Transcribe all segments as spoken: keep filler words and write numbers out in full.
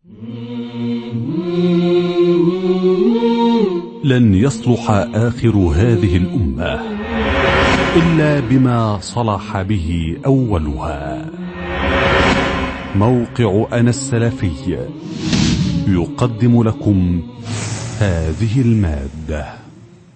لن يصلح آخر هذه الأمة إلا بما صلح به أولها. موقع أنا السلفي يقدم لكم هذه المادة.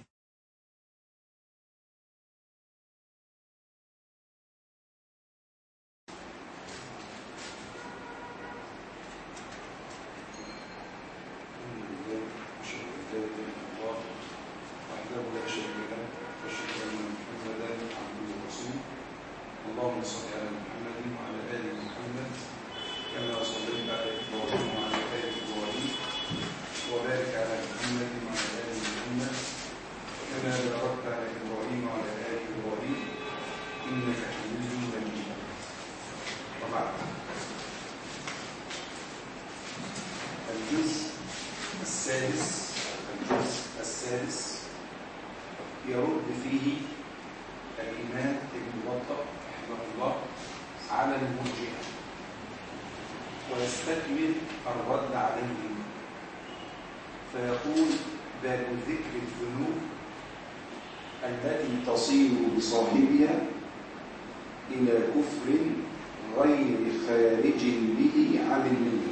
اللهم صل على محمد وعلى آل محمد كما صليت على إبراهيم وعلى آل إبراهيم وبارك على محمد وعلى آل محمد كما باركت على إبراهيم وعلى آل إبراهيم إنك حميد مجيد. وبعد، الجزء السادس الجزء السادس يرد فيه الإمام ابن بطة رحمه الله على المرجئة ويستكمل الرد عليهم، فيقول: باب ذكر الذنوب التي تصير بصاحبها إلى كفر غير خارج به عن الملة.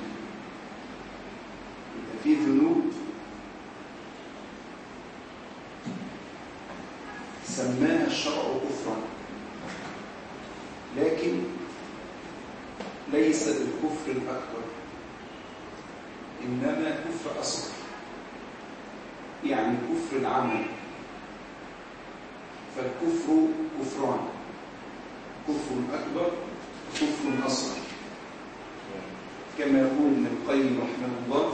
في ذنوب سماها الشرع كفرا، لكن ليس بالكفر الأكبر، إنما كفر أصغر، يعني كفر العمل. فالكفر كفران: كفر أكبر وكفر أصغر، كما يقول ابن القيم رحمه الله: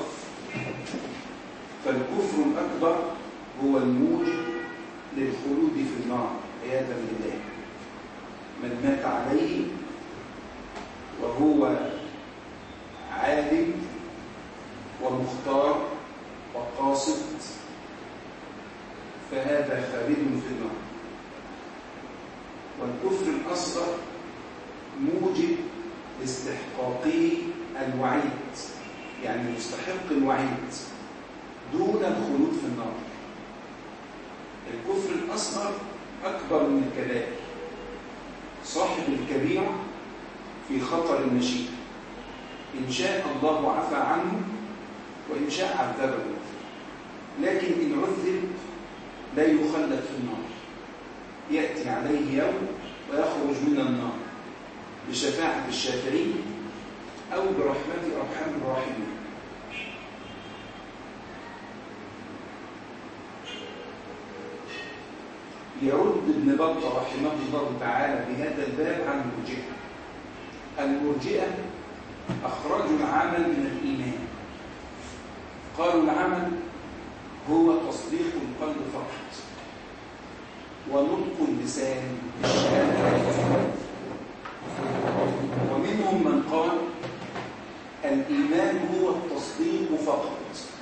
فالكفر الأكبر هو الموجب للخلود في النار عياذا بالله، من مات عليه وهو عالم ومختار وقاصد فهذا خالد في النار. والكفر الأصغر موجب لاستحقاقه الوعيد، يعني يستحق الوعيد دون الخلود في النار. الكفر الأصغر أكبر من الكبائر، صاحب الكبيرة في خطر المشيئة، إن شاء الله عفى عنه وإن شاء عذبه، لكن إن عذب لا يخلد في النار، يأتي عليه يوم ويخرج من النار بشفاعة الشافعين أو برحمة أرحم الراحمين. يرد ابن بطة رحمه الله تعالى بهذا الباب عن المرجئة. المرجئة أخرجوا العمل من الإيمان، قالوا العمل هو تصديق القلب فقط ونطق اللسان بالشهادة. ومنهم من قال الإيمان هو التصديق فقط،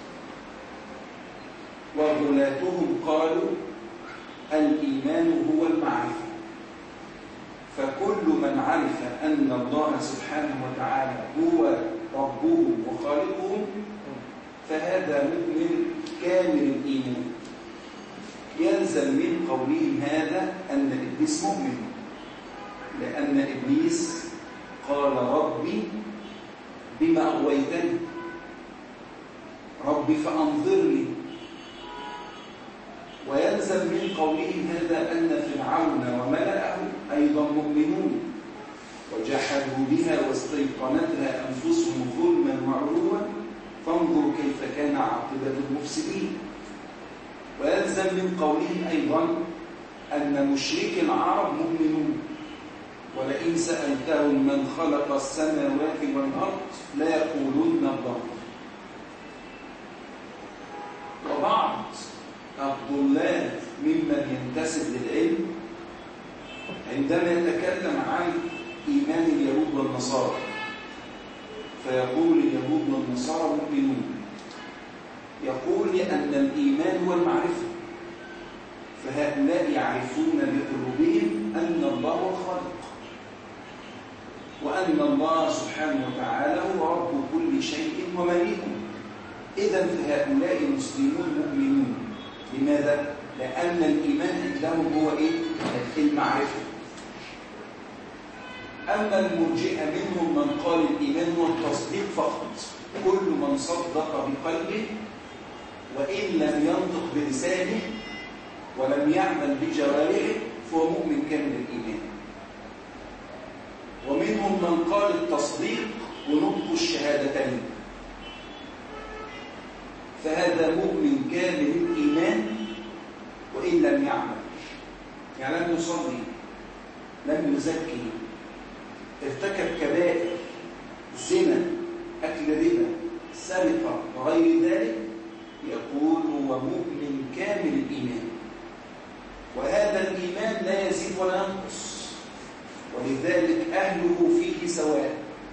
وغلاتهم قالوا الإيمان هو المعرفة. فكل من عرف أن الله سبحانه وتعالى هو ربهم وخالقهم فهذا مؤمن كامل الإيمان. يلزم من قولهم هذا أن إبليس مؤمن، لأن إبليس قال: ربي بما أغويتني، ربي فأنظرني. ويلزم من قولهم هذا أن فرعون وملأه أيضا مؤمنون، وجحدوا بها واستيقنتها أنفسهم ظلما وعلوا فانظروا كيف كان عاقبة المفسدين. ويلزم من قولهم أيضا أن مشركي العرب مؤمنون، ولئن سألتهم من خلق السماوات والأرض ليقولن الله. وبعض الضلال ممن ينتسب للعلم عندما يتكلم عن إيمان اليهود والنصارى فيقول اليهود والنصارى مؤمنون، يقول لأن الإيمان هو المعرفة، فهؤلاء يعرفون بقلوبهم أن الله هو الخالق، وأن الله سبحانه وتعالى هو رب كل شيء ومليكم. إذا فهؤلاء مسلمون مؤمنون. لماذا؟ لأن الإيمان عندهم هو إيه؟ المعرفة. أما المرجئة منهم من قال الإيمان هو التصديق فقط، كل من صدق بقلبه وإن لم ينطق بلسانه ولم يعمل بجوارحه فهو مؤمن كامل الإيمان. ومنهم من قال التصديق ونطق الشهادتين، فهذا مؤمن كامل الإيمان وإن لم يعمل، يعني لم يصلي، لم يزكي، ارتكب كبائر، زنا، أكل ربا، سرقة وغير ذلك، يقول هو مؤمن كامل الإيمان. وهذا الإيمان لا يزيد ولا ينقص، ولذلك أهله فيه سواء،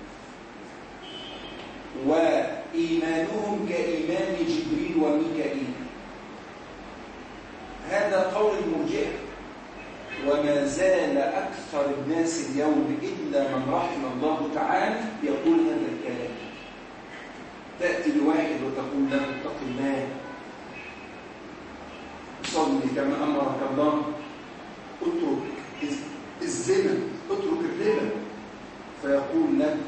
وإيمانهم كإيمان جبريل وميكائيل. هذا قول المرجئة، وما زال أكثر الناس اليوم إلا من رحم الله تعالى يقول هذا الكلام. تأتي لواحد وتقول له اتق الله، صلي كما أمرك الله، اترك الزنا، اترك الربا، فيقول لك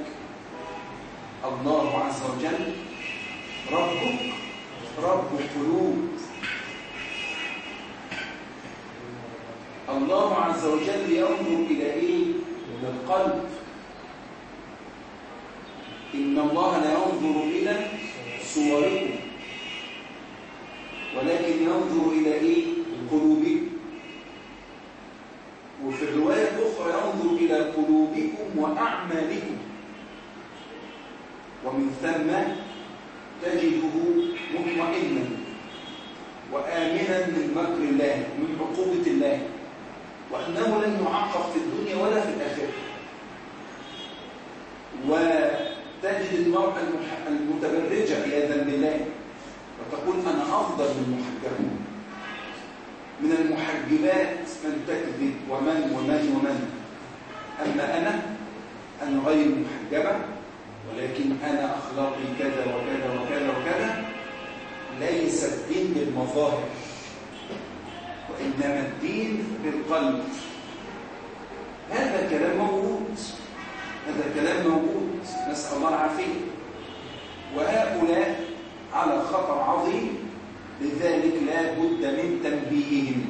الله عز وجل ربك رب قلوب. الله عز وجل ينظر إلى إيه؟ إلى القلب. إن الله لا ينظر إلى صوركم ولكن ينظر إلى إيه؟ قلوبكم. وفي الرواية الأخرى ينظر إلى قلوبكم وأعمالكم، ومن ثم تجده مطمئنا وآمنا من مكر الله ومن عقوبة الله، وأنه لن يعاقب في الدنيا ولا في الآخرة. وتجد المرأة المتبرجة عياذا بالله وتقول أنا أفضل من المحجبة. من المحجبات من تكذب ومن ومن ومن، أما أنا أنا غير محجبة ولكن أنا أخلاقي كذا وكذا وكذا وكذا. ليس الدين بالمظاهر وإنما الدين بالقلب. هذا كلام موجود، هذا كلام موجود، نسأل الله العافية. وهؤلاء على خطر عظيم، لذلك لا بد من تنبيههم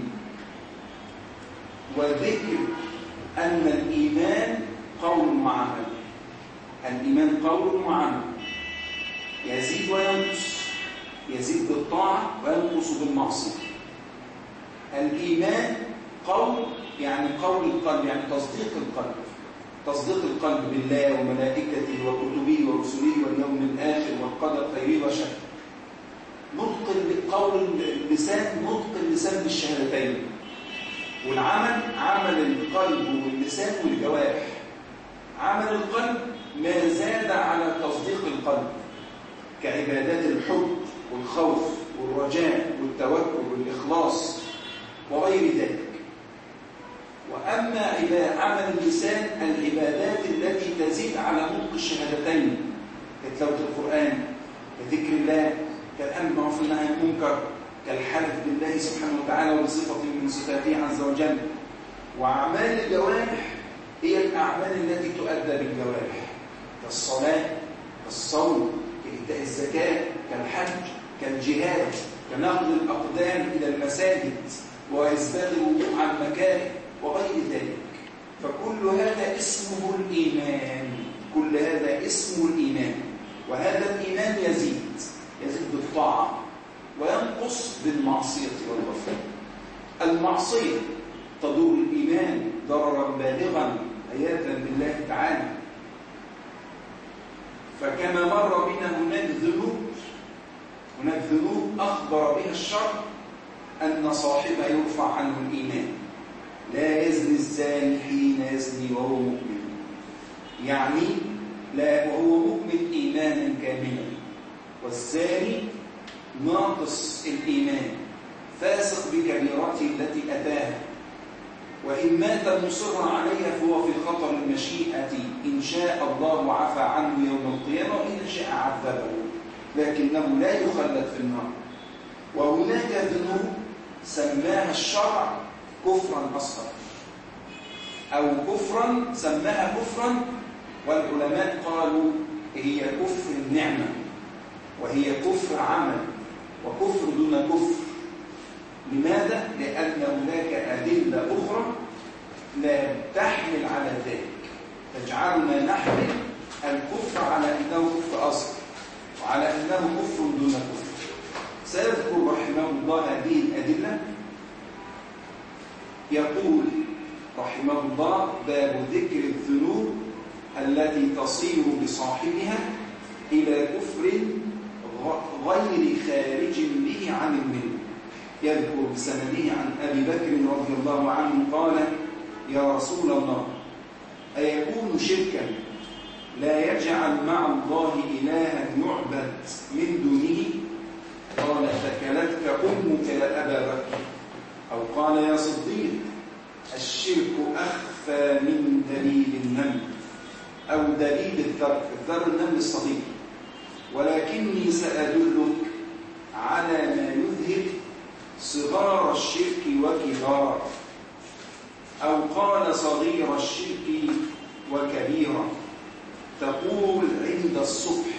وذكر أن الإيمان قول وعمل. الإيمان قول وعمل، يزيد وينقص، يزيد بالطاعة وينقص بالمعصية. الإيمان قول يعني قول القلب، يعني تصديق القلب، تصديق القلب بالله وملائكته وكتبه ورسله واليوم الآخر والقدر خيره وشره. نطق قول اللسان، نطق اللسان بالشهادتين. والعمل عمل القلب واللسان والجوارح. عمل القلب ما زاد على تصديق القلب كعبادات الحب والخوف والرجاء والتوكل والإخلاص وغير ذلك. وأما عمل اللسان العبادات التي تزيد على نطق الشهادتين كتلاوة القرآن، كذكر الله، كالأمر بالمعروف والنهي عن المنكر، كالحلف بالله سبحانه وتعالى وبصفة من صفاته عز وجل. وأعمال الجوارح هي الأعمال التي تؤدى بالجوارح كالصلاة، كالصوم، كإيتاء الزكاة، كالحج، كالجهاد، كنقل الأقدام إلى المساجد وإسباغ الوضوء عن مكاره وغير ذلك. فكل هذا اسمه الإيمان، كل هذا اسمه الإيمان. وهذا الإيمان يزيد يزيد بالطاعة وينقص بالمعصية والغفلة. المعصية تضر الإيمان ضررا بالغا عياذا بالله تعالى. فكما مر بنا هناك ذنوب هناك ذنوب أخبر بها الشرع أن صاحبها يرفع عنه الإيمان. لا يزني الزاني حين يزني وهو مؤمن، يعني لا وهو مؤمن إيمانا كاملا. والزاني ناقص الإيمان فاسق بكبيرته التي أتاها، وإن مات مصرا عليها فهو في خطر المشيئة. إن شاء الله عفى عنه يوم القيامة وإن شاء عذبه. لكنه لا يخلد في النار. وهناك ذنوب سماها الشرع كفرا أصغر أو كفرا سماها كفرا، والعلماء قالوا هي كفر النعمة، وهي كفر عمل، وكفر دون كفر. لماذا؟ لأن هناك أدلة أخرى لا تحمل على ذلك، تجعلنا نحمل الكفر على أنه كفر أصغر وعلى أنه كفر دون كفر. سيذكر رحمه الله هذه الأدلة. يقول رحمه الله: باب ذكر الذنوب التي تصير بصاحبها إلى كفر غير خارج به عن الملة. يذكر بسنده عن أبي بكر رضي الله عنه قال: يا رسول الله، أيكون شركا لا يجعل مع الله إلها يعبد من دونه؟ قال: ثكلتك أمك يا أبا بكر. أو قال: يا صديق، الشرك أخفى من دليل النمل أو دليل الذر، الذر النمل الصغير، ولكني سأدلك على ما يذهب صغار الشرك وكباره. أو قال: صغير الشرك وكبيره. تقول عند الصبح: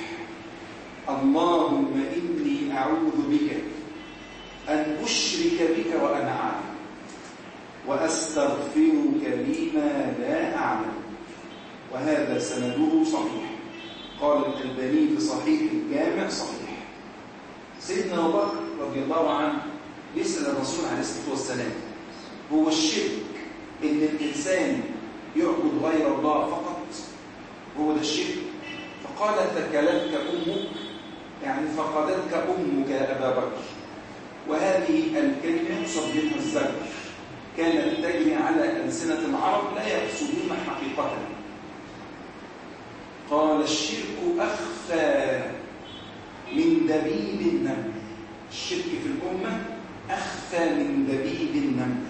اللهم إني أعوذ بك أن أشرك بك وأنا أعلم، وأستغفرك لما لا أعلم. وهذا سنده صحيح. قال الألباني في صحيح الجامع صحيح. سيدنا أبو بكر رضي الله عنه يسأل الرسول عليه الصلاة والسلام: هو الشرك إن الإنسان يعبد غير الله فقط؟ هو ده الشرك؟ فقال: ثكلتك أمك، يعني فقدتك أمك يا أبا بكر. وهذه الكلمة يقصد منها الزجر، كانت تجري على ألسنة العرب لا يقصدون حقيقة. قال: الشرك أخفى من دبيب النمل. الشرك في الأمة أخفى من دبيب النمل.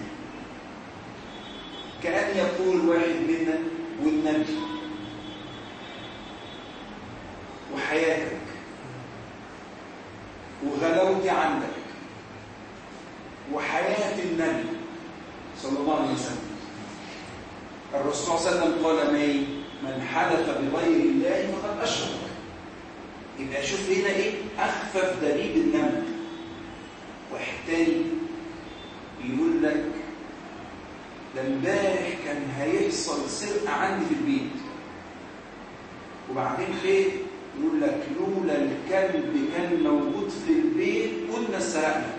كأن يقول واحد منا: والنبي وحياتك وغلاوتك عندك وحياة النبي صلى الله عليه وسلم. الرسول صلى الله عليه وسلم قال: ماي من حلف بغير الله فقد أشرك. يبقى شوف هنا إيه؟ أخفف دبيب النمل. واحد تاني يقول لك: ده امبارح كان هيحصل سرقة عندي في البيت، وبعدين خير. يقول لك: لولا الكلب كان موجود في البيت كنا سرقنا.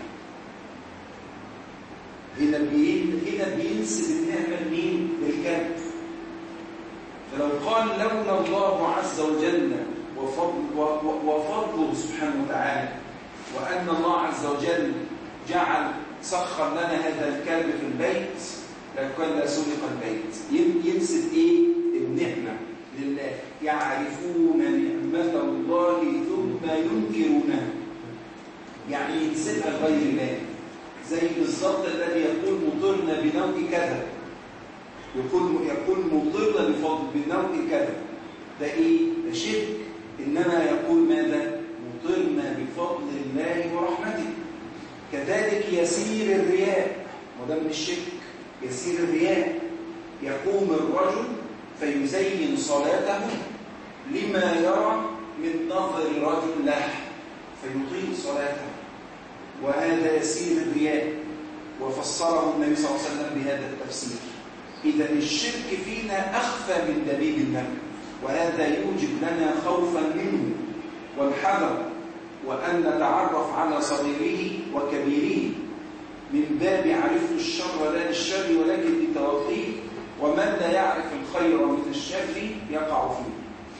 هنا هنا بينسب النعمة لمين؟ للكلب. فلو قال: لولا الله عز وجل وفضل وفضله سبحانه وتعالى، وأن الله عز وجل جعل سخر لنا هذا الكلب في البيت، لكان سرق البيت. ينسب ايه؟ النعمة لله. يعرفون نعمة الله ثم ينكرونها، يعني ينسبها لغير الله. زي بالظبط الذي يقول: مطرنا بنوء كذا، يقول يقول مطرنا بفضل بنوء كذا. ده ايه؟ ده شرك. انما يقول ماذا؟ مطرنا بفضل الله ورحمته. كذلك يسير الرياء، وده من الشرك. يسير الرياء، يقوم الرجل فيزين صلاته لما يرى من نظر رجل له فيطيل صلاته، وهذا يسير الرياء. وفسره النبي صلى الله عليه وسلم بهذا التفسير. إذا الشرك فينا أخفى من دبيب النمل، وهذا يوجب لنا خوفا منه والحذر، وأن نتعرف على صغيره وكبيره من باب عرفت الشر لا للشر ولكن لتوقيه. ومن لا يعرف الخير من الشر يقع فيه.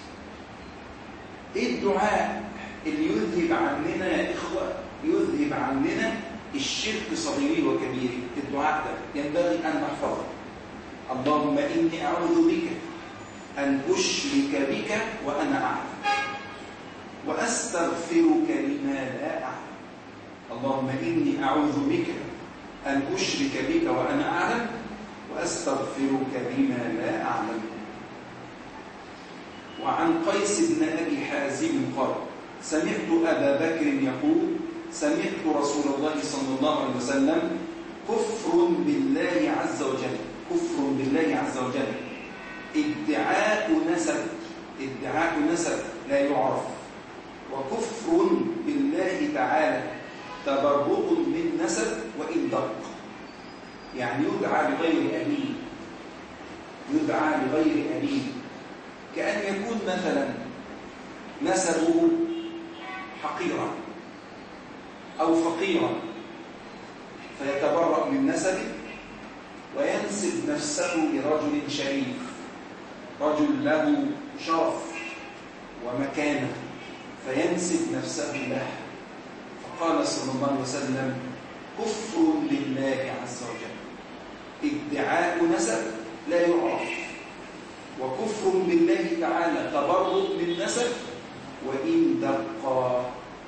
ايه الدعاء اللي يذهب عننا يا إخوة؟ يذهب عننا الشرك صغيره وكبيره. الدعاء ده ينبغي أن نحفظه: اللهم إني أعوذ بك أن أشرك بك وأنا أعلم، وأستغفرك لما لا أعلم. اللهم إني أعوذ بك أن أشرك بك وأنا أعلم، وأستغفرك بما لا أعلم. وعن قيس بن أبي حازم قال: سمعت أبا بكر يقول سمعت رسول الله صلى الله عليه وسلم كفر بالله عز وجل كفر بالله عز وجل ادعاء نسب ادعاء نسب لا يعرف، وكفر بالله تعالى تبرؤ من نسب وإن دق، يعني يدعى بغير أبيه يدعى بغير أبيه كأن يكون مثلا نسبه حقيرا أو فقيرا فيتبرأ من نسبه وينسب نفسه لرجل شريف، رجل له شرف ومكانة فينسب نفسه له. فقال صلى الله عليه وسلم كفر بالله عز وجل ادعاء نسب لا يعرف، وكفر بالله تعالى تبرؤ من نسب وإن دقا.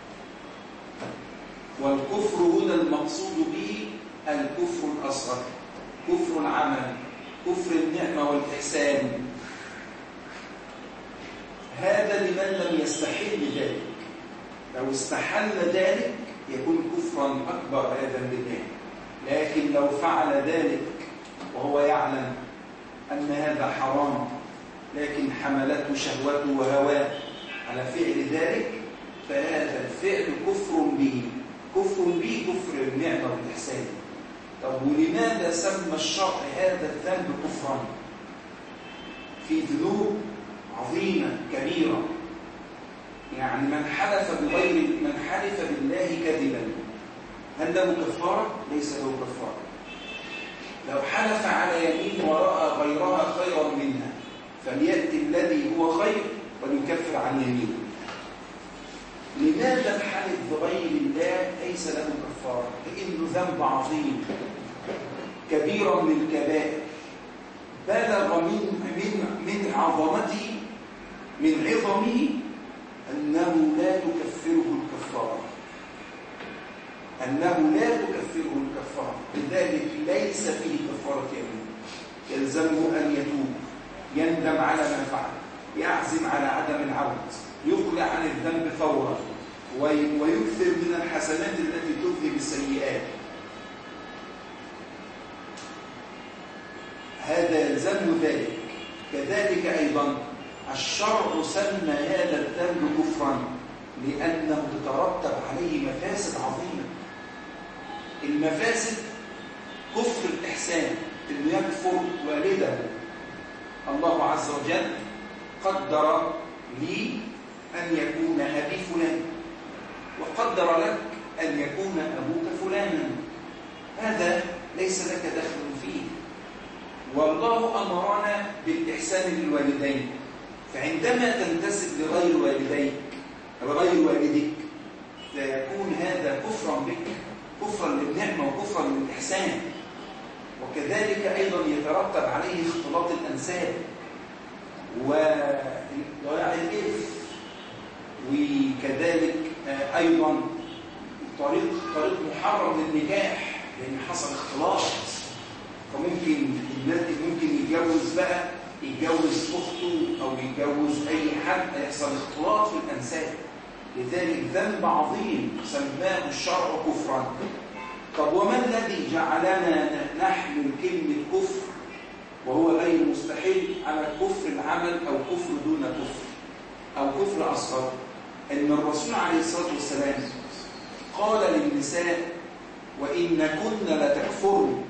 والكفر هنا المقصود به الكفر الأصغر، كفر العمل، كفر النعمة والإحسان. هذا لمن لم يستحل ذلك، لو استحل ذلك يكون كفرا أكبر عياذا بالله. لكن لو فعل ذلك وهو يعلم أن هذا حرام لكن حملته شهوته وهواه على فعل ذلك فهذا الفعل كفر به كفر به كفر النعمة والإحسان. طب ولماذا سمى الشرع هذا الذنب كفرا؟ في ذنوب عظيمة كبيرة، يعني من حلف بغير من حلف بالله كذبا هل له كفارة؟ ليس له كفارة. لو حلف على يمين ورأى غيرها خيرا منها فليأتي الذي هو خير وليكفر عن يمينه. لماذا الحلف بغير الله ليس له كفارة؟ لأنه ذنب عظيم كبيرا من الكبائر، بلغ من من من عظمته من عظمه أنه لا تكفره الكفارة أنه لا تكفره الكفارة لذلك ليس فيه كفارة يمين. يلزمه أن يتوب، يندم على ما فعل، يعزم على عدم العود، يقلع عن الذنب فورا، ويكثر من الحسنات التي تذهب السيئات. هذا يلزم ذلك. كذلك أيضا الشرع سمى هذا الذنب كفرا لأنه تترتب عليه مفاسد عظيمة. المفاسد كفر الإحسان، إنه يكفر والده. الله عز وجل قدر لي أن يكون أبي فلان وقدر لك أن يكون أبوك فلانا، هذا ليس لك دخل فيه. والله أمرنا بالإحسان للوالدين، فعندما تنتسب لغير والديك لغير والدك لا يكون هذا كفرا بك، كفرا للنعمة وكفرا للإحسان. وكذلك أيضا يترتب عليه اختلاط الأنساب وضياع الإرث، وكذلك أيضا طريق طريق محرم للنكاح لأن حصل اختلاط. فممكن ممكن يتجوز بقى يتجوز أخته أو يتجوز أي حد، يحصل اختلاط في الأنساب. لذلك ذنب عظيم سماه الشرع كفرا. طب وما الذي جعلنا نحمل كلمة كفر وهو غير مستحيل على كفر العمل أو كفر دون كفر أو كفر أصغر؟ أن الرسول عليه الصلاة والسلام قال للنساء وإن كن لتكفرن،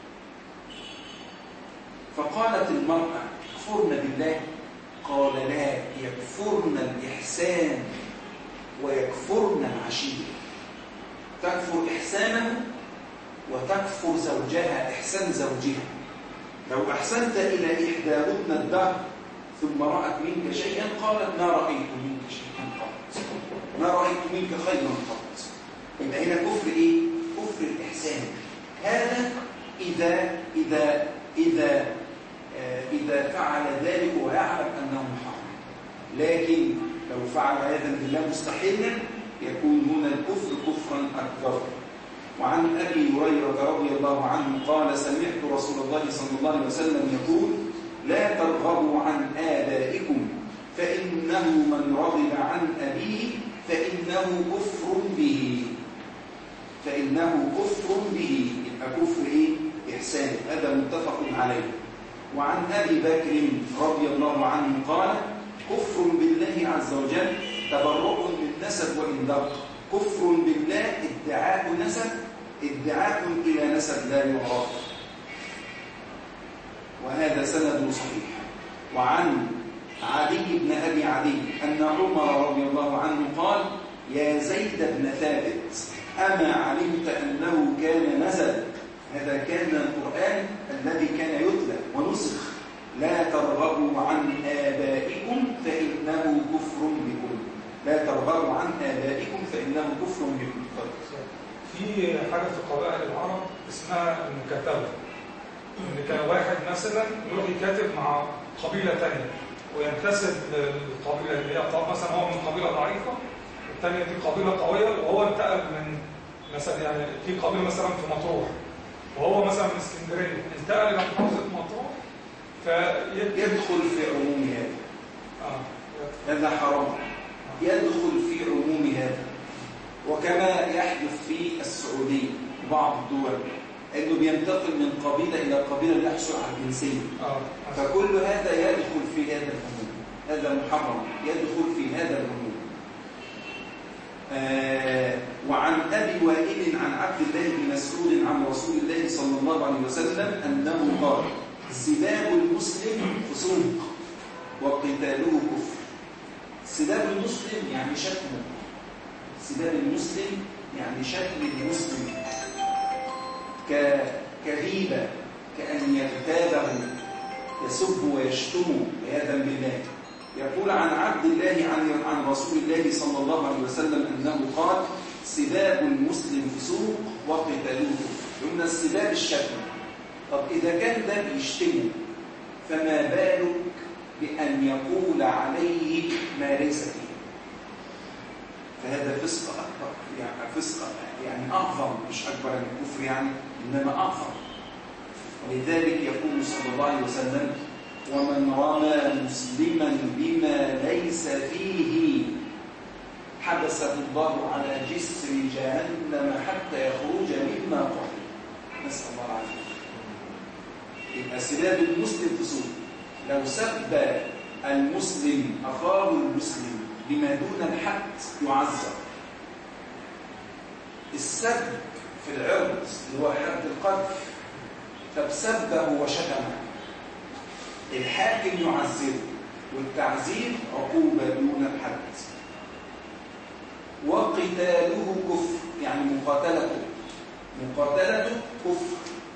فقالت المرأة يكفرن بالله؟ قال لا، يكفرن الإحسان ويكفرن العشيرة. تكفر إحسانه وتكفر زوجها، إحسان زوجها. لو أحسنت إلى إحداهن الدهر ثم رأت منك شيئا قالت ما رأيت منك شيئا قط، ما رأيت منك خيرا قط. يبقى هنا كفر إيه؟ كفر الإحسان. هذا إذا إذا إذا آه إذا فعل ذلك ويعلم أنه محرم. لكن لو فعل هذا بالله مستحيلا يكون هنا الكفر كفرا أكبر. وعن أبي هريرة رضي الله عنه قال سمعت رسول الله صلى الله عليه وسلم يقول لا ترغبوا عن آبائكم فإنه من رغب عن أبيه فإنه كفر به فإنه كفر به يبقى كفر إيه؟ إحسان. هذا متفق عليه. وعن أبي بكر رضي الله عنه قال كفر بالله عز وجل تبرؤ من نسب وإن دق. كفر بالله ادعاء نسب ادعاء إلى نسب لا يعرف، وهذا سند صحيح. وعن علي بن أبي عدي أن عمر رضي الله عنه قال يا زيد بن ثابت أما علمت أنه كان نزل، هذا كان القرآن الذي كان يتلى ونسخ، لا ترغبوا عن آبائكم فإنه كفر بكم، لا ترغبوا عن آبائكم فإنه كفر بكم. في حاجة في قبائل العرب اسمها المكاتبة، إن كان واحد مثلا يروح يكاتب مع قبيلة تانية وينتسب للقبيلة اللي هي مثلا هو من قبيلة ضعيفة، الثانية دي قبيلة قوية، وهو انتقل من مثلا يعني في قبيلة مثلا في مطروح وهو مثلا من اسكندرية انتقل إلى محافظة مطروح فيدخل في عموم هذا. آه. هذا حرام، يدخل في عموم هذا. وكما يحدث في السعودية بعض الدول انه بينتقل من قبيله الى قبيله ليحصل على الجنسيه، فكل هذا يدخل في هذا العموم، هذا محرم يدخل في هذا العموم. آه وعن ابي وائل عن عبد الله بن مسعود عن رسول الله صلى الله عليه وسلم انه قال سباب المسلم فسوق وقتاله كفر. سباب المسلم يعني شتمه، سباب المسلم يعني شتم المسلم كغيبة، كأن يغتابه يسب ويشتمه عياذا بالله. يقول عن عبد الله عن عن رسول الله صلى الله عليه وسلم أنه قال سباب المسلم فسوق وقتاله كفر. قلنا السباب الشتم. طب إذا كان ده بيشتمه فما بالك بأن يقول عليه ما ليس فيه؟ فهذا فسق أكبر، يعني فسق يعني أعظم، مش أكبر من الكفر يعني، إنما أعظم. ولذلك يقول صلى الله عليه وسلم ومن رمى مسلما بما ليس فيه حبسه الله على جسر جهنم حتى يخرج مما قال. نسأل الله العافية. يبقى سباب المسلم فسوق. لو سب المسلم أخاه المسلم بما دون الحد يعذر. السب في العرض اللي هو حد القذف، فبسبه وشتمه الحاكم يعذره، والتعذير عقوبة دون الحد. وقتاله كفر، يعني مقاتلته مقاتلته كفر.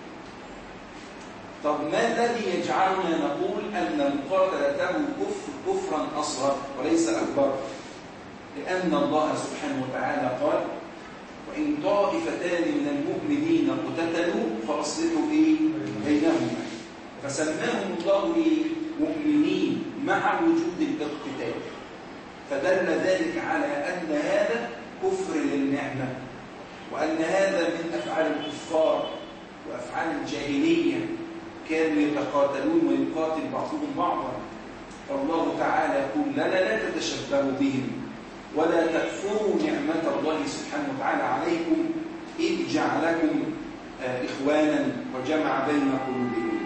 طب ما الذي يجعلنا نقول أن مقاتلته كفر كفرا أصغر وليس أكبر؟ لأن الله سبحانه وتعالى قال وإن طائفتان من المؤمنين اقتتلوا فأصلحوا إيه؟ بينهما، فسماهم الله مؤمنين مع وجود الاقتتال، فدل ذلك على أن هذا كفر للنعمة، وأن هذا من أفعال الكفار وأفعال الجاهلية، كانوا يتقاتلون ويقاتل بعضهم بعضا. فالله تعالى يقول لا لا لا تتشبهوا بهم ولا تكفروا نعمة الله سبحانه وتعالى عليكم إذ جعلكم إخوانا وجمع بين قلوبكم.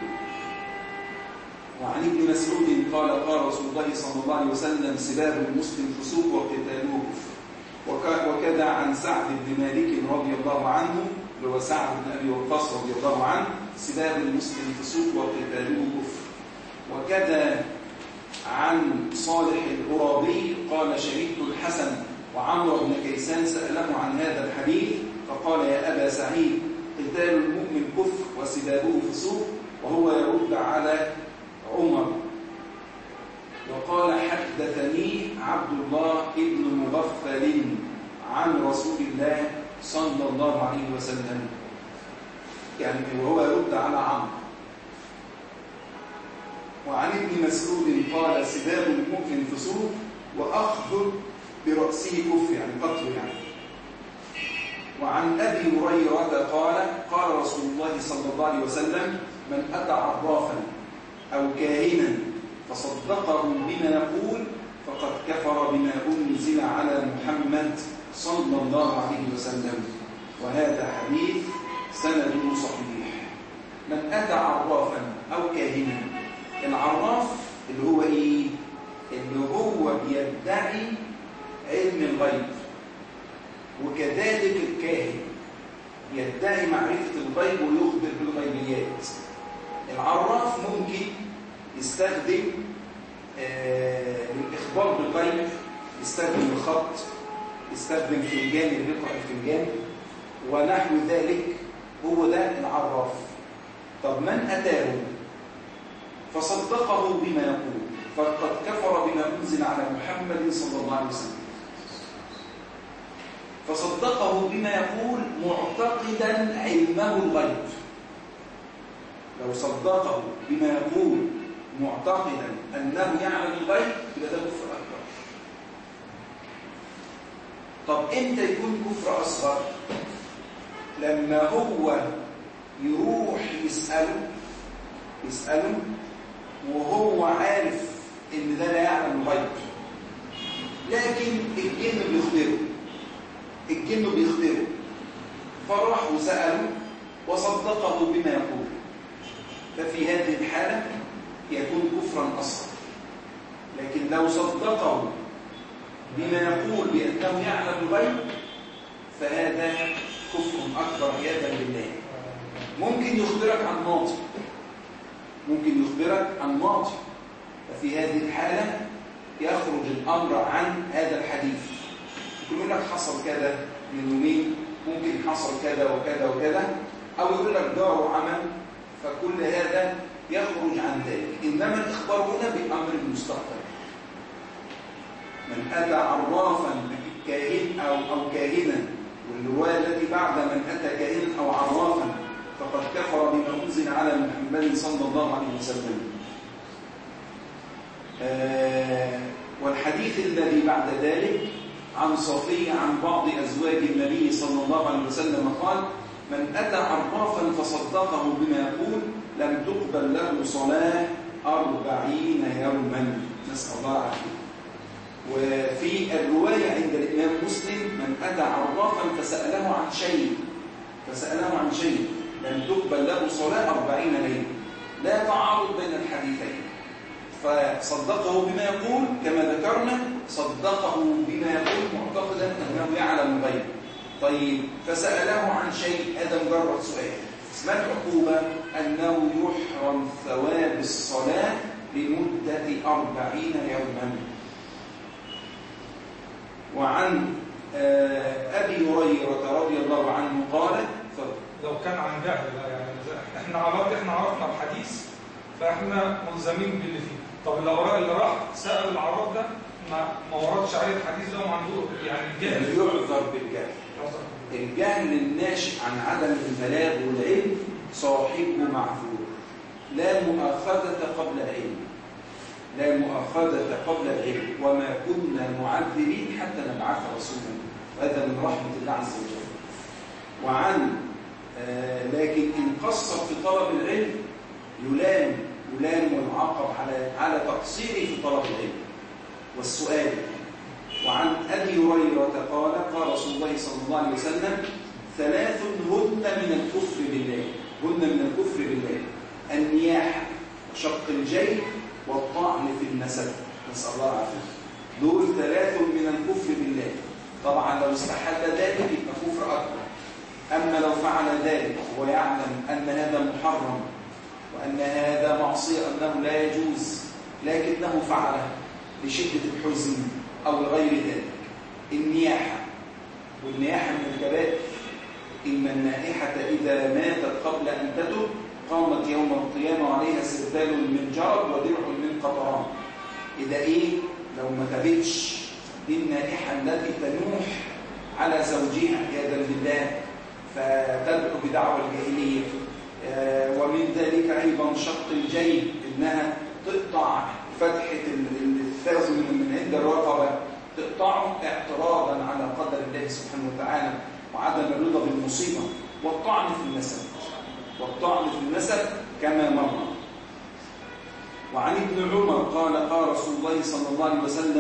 وعن ابن مسعود قال قال رسول الله صلى الله عليه وسلم سباب المسلم فسوق وقتاله كفر. وكذا عن سعد بن مالك رضي الله عنه، اللي هو سعد بن أبي وقاص رضي الله عنه، سباب المسلم فسوق وقتاله كفر. وكذا عن صالح العرابي قال شهدت الحسن وعمرو بن كيسان سأله عن هذا الحديث فقال يا أبا سعيد قتال المؤمن كفر وسبابه فسوق، وهو يرد على عمر. وقال حدثني عبد الله بن مغفل عن رسول الله صلى الله عليه وسلم، يعني وهو يرد على عمرو. وعن ابن مسعود قال سباب المؤمن فسوق وأخذ برأسه كفر، يعني قتله يعني. وعن أبي هريرة قال قال رسول الله صلى الله عليه وسلم من أتى عرافا أو كاهنا فصدقه بما يقول فقد كفر بما أنزل على محمد صلى الله عليه وسلم. وهذا حديث سنده صحيح. من أتى عرافا أو كاهنا، العراف اللي هو إيه؟ اللي هو بيدعي علم الغيب، وكذلك الكاهن يدعي معرفة الغيب ويخبر بالغيبيات. العراف ممكن يستخدم آه الإخبار بالغيب، يستخدم الخط، يستخدم فنجان يقرأ الفنجان ونحو ذلك، هو ده العراف. طب من أتاه فصدقه بما يقول فقد كفر بما أنزل على محمد صلى الله عليه وسلم. فصدقه بما يقول معتقدا علمه الغيب. لو صدقه بما يقول معتقدا أنه يعلم الغيب يبقى ده كفر أكبر. طب إمتى يكون كفر أصغر؟ لما هو يروح يسأله يسأله وهو عارف إن ده لا يعلم الغيب، لكن الجن بيخبره الجن بيخبره فراح وسأله وصدقه بما يقول، ففي هذه الحالة يكون كفرا أصغر. لكن لو صدقه بما يقول بأنه يعلم الغيب فهذا كفر أكبر عياذا بالله. ممكن يخبرك عن ماضي ممكن يخبرك عن ماضي ففي هذه الحالة يخرج الأمر عن هذا الحديث. يقول لك حصل كذا من يومين، ممكن حصل كذا وكذا وكذا، أو يقول لك دار وعمل، فكل هذا يخرج عن ذلك. إنما الإخبار هنا بأمر المستقبل. من أتى عرافا كاهن أو, أو كاهنا، والرواية التي بعد من أتى كاهنا أو عرافا فقد كفر بما أنزل على محمد صلى الله عليه وسلم. آه والحديث الذي بعد ذلك عن صفية عن بعض أزواج النبي صلى الله عليه وسلم قال: من أتى عرافا فصدقه بما يقول لم تقبل له صلاة أربعين يوما. نسأل الله العافية. وفي الرواية عند الإمام مسلم: من أتى عرافا فسأله عن شيء فسأله عن شيء لم تقبل له صلاة أربعين ليلة. لا تعارض بين الحديثين، فصدقه بما يقول كما ذكرنا، صدقه بما يقول معتقدا أنه يعلم الغيب. طيب فسأله عن شيء، هذا مجرد سؤال. ما العقوبة؟ أنه يحرم ثواب الصلاة لمدة أربعين يوما. وعن أبي هريرة رضي الله عنه قال: لو كان عن جهل، يعني احنا عرفنا احنا عرفنا الحديث فاحنا ملزمين باللي فيه. طب الاوراق اللي راح سأل العراف ده ما ما وردش عليه الحديث ده وعنده يعني الجهل، يعذر بالجهل. الجهل الناشئ عن عدم البلاغ والعلم صاحبه معذور، لا مؤاخذة قبل العلم لا مؤاخذة قبل العلم وما كنا معذبين حتى نبعث رسولا. هذا من رحمة الله عز وجل. وعن آه لكن إن قصر في طلب العلم يلام يلام ويعاقب على على تقصيره في طلب العلم والسؤال. وعن أبي هريرة قال: قال رسول الله صلى الله عليه وسلم: ثلاث هن من الكفر بالله هن من الكفر بالله النياحة وشق الجيب والطعن في النسب. نسأل الله العافية. دول ثلاث من الكفر بالله. طبعا لو استحل ذلك يبقى كفر أكبر. أما لو فعل ذلك وهو يعلم أن هذا محرم وأن هذا معصية أنه لا يجوز، لكنه فعله لشدة الحزن أو لغير ذلك. النياحة، والنياحة من الكبائر. إن النائحة إذا ماتت قبل أن تتب قامت يوم القيامة عليها سربال من جرب ودرع من قطران. إذا إيه؟ لو ما تبتش دي النائحة التي تنوح على زوجها عياذا بالله فتدعو بدعوى الجاهلية. آه ومن ذلك أيضا شق الجيب، إنها تقطع فتحة الثاز من عند الرقبة، تقطعه اعتراضا على قدر الله سبحانه وتعالى وعدم الرضا بالمصيبة. والطعن في النسب والطعن في النسب كما مر. وعن ابن عمر قال: قال رسول الله صلى الله عليه وسلم: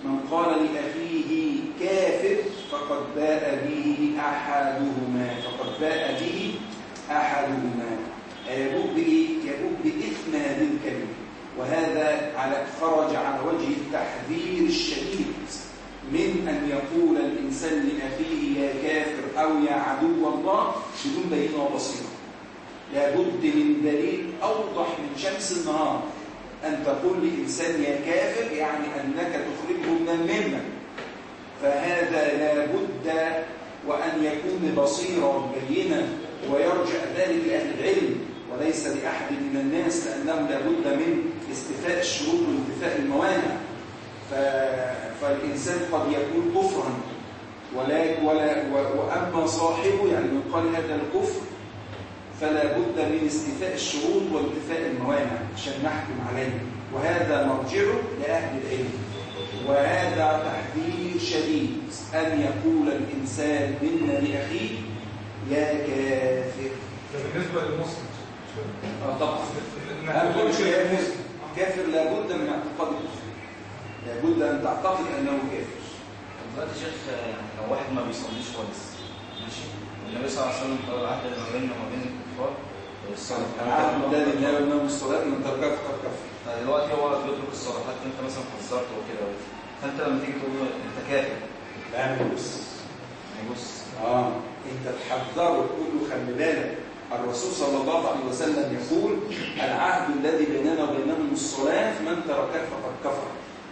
من قال لأخيه كافر فقد باء به أحدهما فقد باء به أحدهما يبوء بإيه؟ يبوء بإثم هذه الكلمة. وهذا على خرج على وجه التحذير الشديد من أن يقول الإنسان لأخيه يا كافر أو يا عدو الله بدون بينة وبصيرة. لابد من دليل أوضح من شمس النهار أن تقول لإنسان يا كافر يعني أنك تخرجه من الملة. فهذا لابد وأن يكون بصيرا بينا ويرجع ذلك لأهل العلم وليس لأحد من الناس، لأنه لابد من استيفاء الشروط وانتفاء الموانع. فالإنسان قد يكون كفرا ولا ولا وأما صاحبه يعني من قال هذا الكفر فلا بد من استيفاء الشروط وانتفاء الموانع عشان نحكم عليه. وهذا مرجعه لأهل العلم. وهذا تحذير شديد أن يقول الإنسان منا لأخيه يا كافر. ده بالنسبة للمسلم. اه طبعا. أقول كافر كافر لابد من اعتقاد الكفر. لابد أن تعتقد أنه كافر. دلوقتي يا شيخ يعني لو واحد ما بيصليش خالص ماشي، النبي صلى الله عليه وسلم قال العهد ما بيننا وما بين الكفار والصلاة. العهد الذي لا ينام الصلاة من تركها فقد كفر. دلوقتي هو بيترك الصلاة حتى أنت مثلا حذرته وكده، فأنت لما تيجي تقول له أنت كافر لا ما يبص ما يبص اه أنت تحذره وتقول له خلي بالك الرسول صلى الله عليه وسلم يقول العهد الذي بيننا وبينهم الصلاة فمن تركها فقد كفر.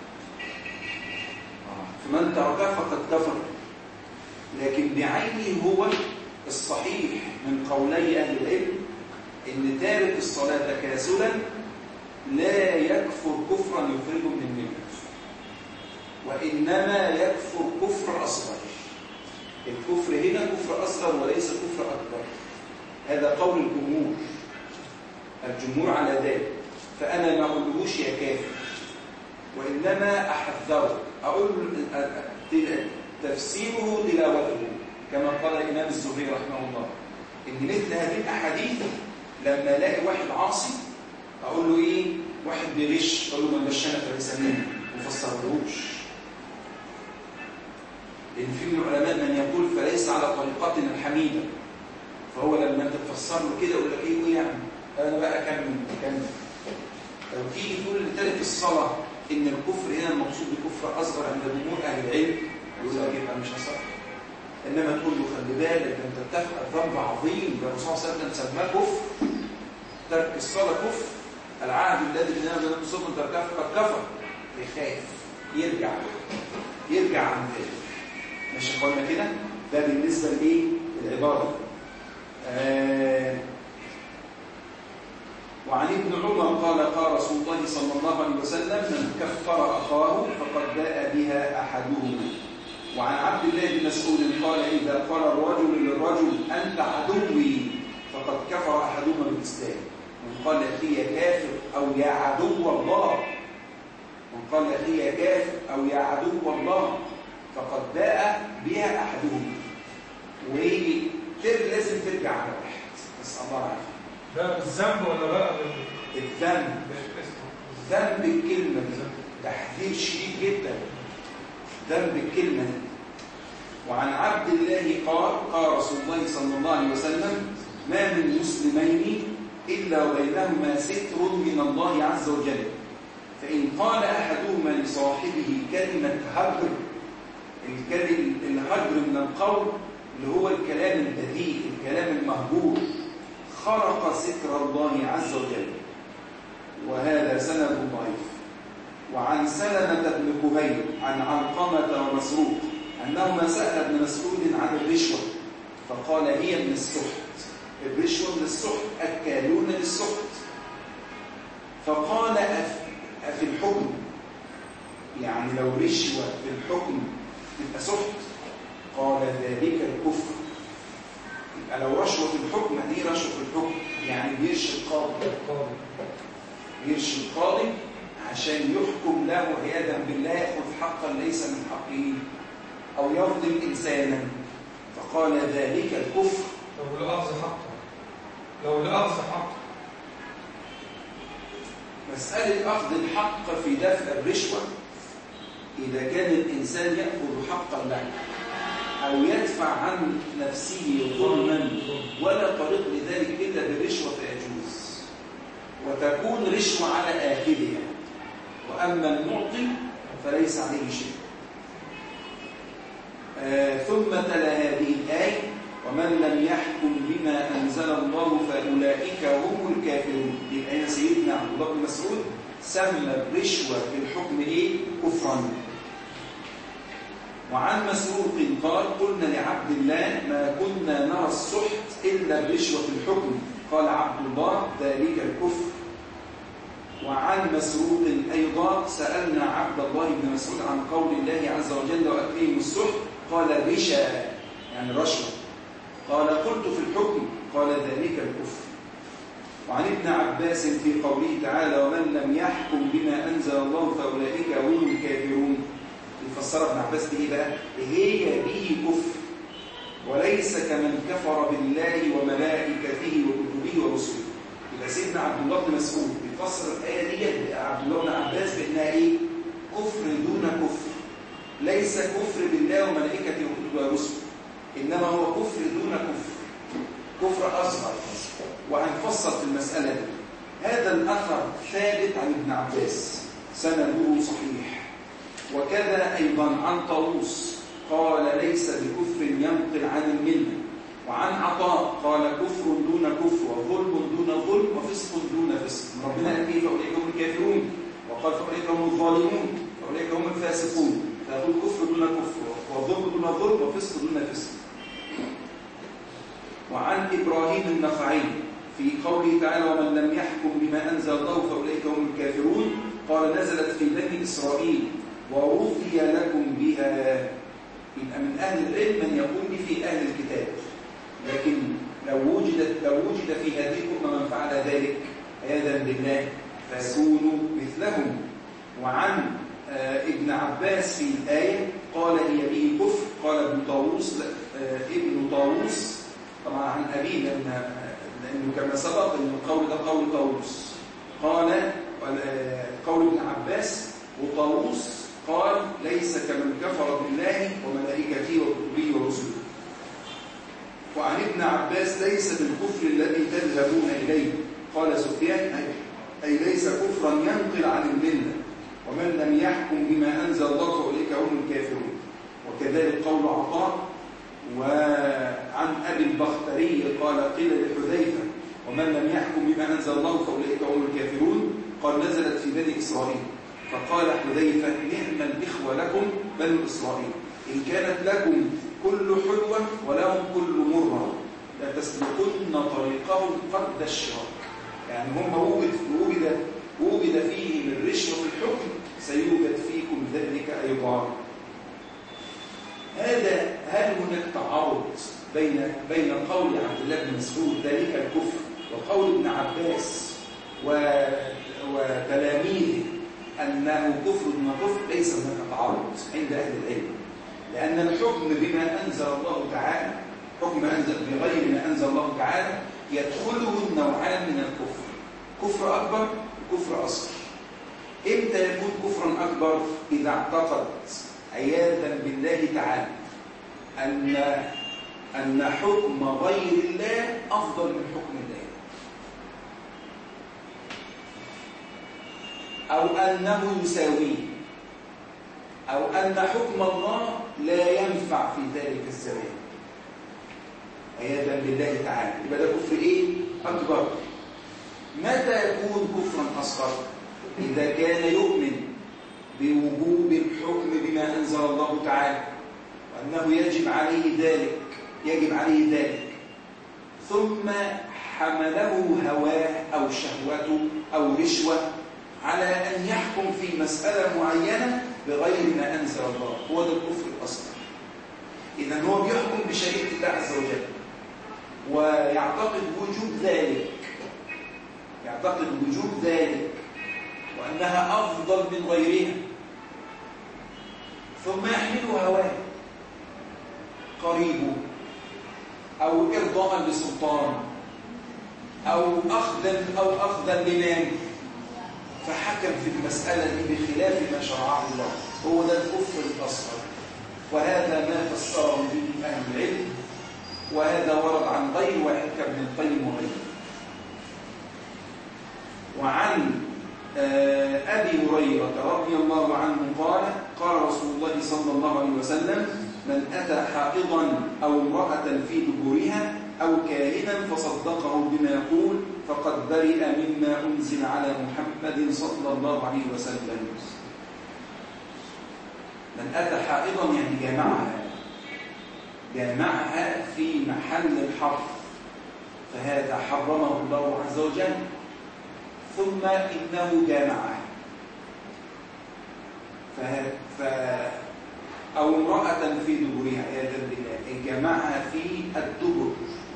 فمن تركها فقد كفر. لكن بعينه هو الصحيح من قولي أهل العلم إن تارك الصلاة تكاسلا لا يكفر كفرا يخرجه من الملة، وإنما يكفر كفر أصغر. الكفر هنا كفر أصغر وليس كفر أكبر. هذا قول الجمهور. الجمهور على ذلك. فأنا ما أقولهوش يا كافر وإنما أحذره. أقول تفسيره تلاوته كما قال الإمام الزهري رحمه الله إن مثل هذه الأحاديث لما ألاقي واحد عاصي أقول له إيه؟ واحد بيغش أقول له من غشنا فليس منا ما فسرهوش. لأن في من العلماء من يقول فليس على طريقتنا الحميدة، فهو لما أنت تفسر له كده يقول لك إيه يعني أنا بقى أكمل أكمل. لو تيجي تقول لتارك الصلاة إن الكفر هنا المقصود بكفر أصغر عند جمهور أهل العلم يقول لك يبقى مش هصح. إنما تقول له خلي بالك أنت بتفعل ذنب عظيم ده الرسول صلى الله عليه وسلم سماه كفر. ترك الصلاة كفر. العهد الذي بيننا وبين المسلمين من تركها فقد كفر. يخاف يرجع يرجع عن ذلك. مش قلنا كده؟ ده بالنسبة لإيه؟ العبارة. آه وعن ابن عمر قال قال رسول الله صلى الله عليه وسلم من كفر أخاه فقد باء بها أحدهما. وعن عبد الله بن مسعود قال إذا قال الرجل للرجل أنت عدوي فقد كفر أحدهما بالإسلام. من قال لأخي يا كافر أو يا عدو الله من قال لأخي يا كافر أو يا عدو الله فقد باء بها أحدهما. وهي لازم ترجع على واحد بس الله عارف ده بالذنب ولا بقى الذنب. ذنب الكلمة دي تحذير شديد جدا. ذنب الكلمة دي. وعن عبد الله قال قال رسول الله صلى الله عليه وسلم ما من مسلمين إلا وبينهما ستر من الله عز وجل فإن قال أحدهما لصاحبه كلمة هجر. الهجر من القول اللي هو الكلام البذيء الكلام المهجور خرق ستر الله عز وجل. وهذا سند ضعيف. وعن سلمة بن كهيل عن علقمة ومسروق أنهما سأل ابن مسعود عن الرشوة فقال هي من السحت. الرشوة من السحت أكالون للسحت. فقال أفي الحكم يعني لو رشوة في الحكم تبقى سحت؟ قال ذلك الكفر. يبقى لو رشوة في الحكم دي رشوة في الحكم يعني بيرشي القاضي بيرشي القاضي عشان يحكم له عياذا بالله يأخذ حقا ليس من حقه أو يظلم إنسانا. فقال ذلك الكفر. لو لأخذ حقه لو لأخذ حقه مسألة أخذ الحق في دفع الرشوة إذا كان الإنسان يأخذ حقا له أو يدفع عن نفسه ظلما ولا طريق لذلك إلا بالرشوة فيجوز، وتكون رشوة على آخرها، وأما المعطي فليس عليه شيء. آه ثم تلا هذه الآية: ومن لم يحكم بما أنزل الله فأولئك هم الكافرون. يبقى سيدنا عبد الله بن مسعود سمى الرشوة في الحكم إيه؟ كفرا. وعن مسروق قال: قلنا لعبد الله ما كنا نرى السحت إلا الرشوة في الحكم، قال عبد الله: ذلك الكفر. وعن مسروق أيضا سألنا عبد الله بن مسعود عن قول الله عز وجل: وأكلهم السحت، قال: رشا يعني رشوة. قال: قلت في الحكم، قال: ذلك الكفر. وعن ابن عباس في قوله تعالى: ومن لم يحكم بما أنزل الله فأولئك هم الكافرون، يفسر ابن عباس بإيه بقى؟ هي به كفر، وليس كمن كفر بالله وملائكته وكتبه ورسله. يبقى سيدنا عبد الله بن مسعود بيفسر الآية دي عبد الله بن عباس بأنها إيه؟ كفر دون كفر، ليس كفر بالله وملائكته وكتبه ورسله، إنما هو كفر دون كفر، كفر أصغر. وهنفصل في المسألة دي. هذا الأثر ثابت عن ابن عباس سنده صحيح، وكذا أيضا عن طاووس قال: ليس بكفر ينقل عن الملة. وعن عطاء قال: كفر دون كفر، وظلم دون ظلم، وفسق دون فسق. ربنا قال فيه: فأولئك هم الكافرون، وقال: فأولئك هم الظالمون، فأولئك هم الفاسقون. فيقول كفر دون كفر، وظلم دون ظلم، وفسق دون فسق. وعن إبراهيم النخعي في قوله تعالى: ومن لم يحكم بما أنزل الله فأولئك هم الكافرون، قال: نزلت في بني إسرائيل ورضي لكم بها. يبقى من أهل العلم من يقول في أهل الكتاب، لكن لو وجدت لو وجد في هذه الأمة من فعل ذلك عياذا بالله فيكونوا مثلهم. وعن آه ابن عباس في الآية قال: هي به كفر. قال ابن طاووس آه ابن طاووس طبعا عن أبيه، لأن لأنه كما سبق أن القول ده قول طاووس. قال قول ابن عباس وطاووس قال: ليس كمن كفر بالله وملائكته وكتبه ورسله. وعن ابن عباس: ليس بالكفر الذي تذهبون إليه. قال سفيان: أي ليس كفرا ينقل عن الملة. ومن لم يحكم بما أنزل الله فأولئك هم الكافرون. وكذلك قول عطاء. وعن أبي البختري قال: قيل لحذيفة: ومن لم يحكم بما أنزل الله فأولئك هم الكافرون، قال: نزلت في بني إسرائيل. فقال حذيفة: نعم الإخوة لكم بنو إسرائيل، إن كانت لكم كل حلوة ولهم كل مرة لتسلكن طريقهم قد الشراك. يعني هم وجد وجد وجد فيه من رشوة في الحكم، سيوجد فيكم ذلك أيضا. هذا هل هناك تعارض بين بين قول عبد الله بن مسعود ذلك الكفر وقول ابن عباس وتلاميذه أنه كفر دون كفر؟ ليس هناك تعارض عند أهل العلم، لأن الحكم بما أنزل الله تعالى، حكم أنزل بغير ما أنزل الله تعالى، يدخله النوعان من الكفر: كفر أكبر وكفر أصغر. إمتى يكون كفرا أكبر؟ إذا اعتقد عياذا بالله تعالى أن أن حكم غير الله أفضل من حكم الله، أو أنه يساويه، أو أن حكم الله لا ينفع في ذلك الزمان عياذا بالله تعالى. يبقى ده كفر إيه؟ أكبر. متى يكون كفرا أصغر؟ إذا كان يؤمن بوجوب الحكم بما أنزل الله تعالى وأنه يجب عليه ذلك يجب عليه ذلك ثم حمله هواه أو شهوته أو رشوة على أن يحكم في مسألة معينة بغير ما أنزل الله، هو ده الكفر الأصغر. إذا هو بيحكم بشريعة الله عز وجل ويعتقد وجوب ذلك يعتقد وجوب ذلك وأنها أفضل من غيرها، ثم يحمله هواه قريبه أو إرضاء لسلطان أو أخذا أو أخذا لمال، فحكم في المسألة دي بخلاف ما شرعه الله، هو ده الكفر الأصغر. وهذا ما فسره به أهل العلم، وهذا ورد عن غير واحد كابن القيم وغيره. وعن أبي هريرة رضي الله عنه قال قال رسول الله صلى الله عليه وسلم: من أتى حائضا أو امرأة في دبرها أو كاهنا فصدقه بما يقول فقد برئ مما أنزل على محمد صلى الله عليه وسلم. من أتى حائضا يعني جامعها جامعها في محل الحرف، فهذا حرمه الله عز وجل. ثم إنه جامعها ف... أو امرأة في دبرها عياذا بالله، جمعها في الدبر.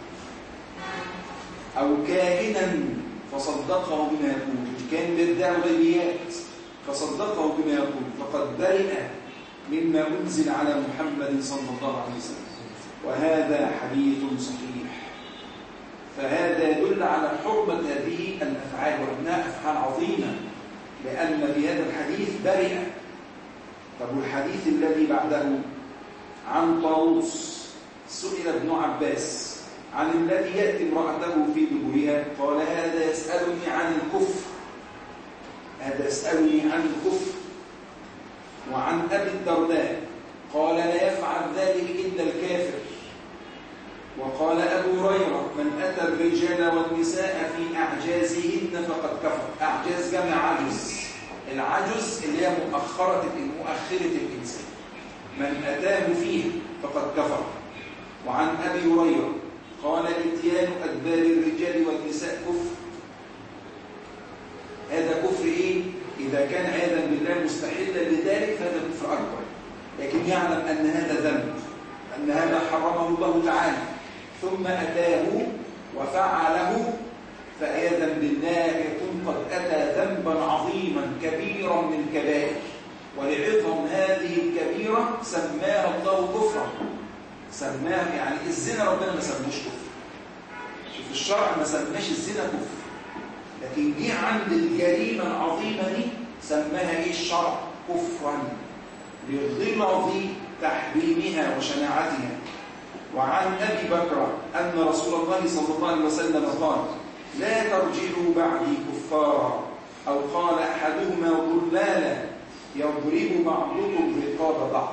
أو كاهنا فصدقه بما يقول، كان بيدعي غيبيات فصدقه بما يقول فقد برئ مما أنزل على محمد صلى الله عليه وسلم. وهذا حديث صحيح. فهذا يدل على حرمة هذه الأفعال وأنها أفعال عظيمة، لأن بهذا الحديث برئ. طب والحديث الذي بعده عن طاووس سئل ابن عباس عن الذي يأتي امرأته في دبرها قال: هذا يسألني عن الكفر هذا يسألني عن الكفر. وعن أبي الدرداء قال: لا يفعل ذلك إلا الكافر. وقال أبو هريرة: من أتى الرجال والنساء في أعجازهن فقد كفر. أعجاز جمع عجز، العجز اللي هي مؤخرة مؤخرة الإنسان، من أتاه فيه فقد كفر. وعن أبي هريرة قال: إتيان أدبار الرجال والنساء كفر. هذا كفر إيه؟ إذا كان عياذا بالله مستحلا لذلك فهذا كفر أكبر، لكن يعلم أن هذا ذنب، أن هذا حرمه الله تعالى، ثم أتاه وفعله، فعياذا بالله يكون قد أتى ذنبا عظيما كبيرا من الكبائر. ولعظم هذه الكبيرة سماها الله كفرا. سماها يعني الزنا ربنا ما سموش كفر. شوف الشرع ما سماش الزنا كفر، لكن جه عند الجريمة العظيمة دي سماها ايه الشرع؟ كفرا، لغلظ تحريمها وشناعتها. وعن أبي بكر أن رسول الله صلى الله عليه وسلم قال: لا ترجعوا بعدي كفارا، أو قال أحدهما ضلالا يضرب بعضكم رقاب بعض.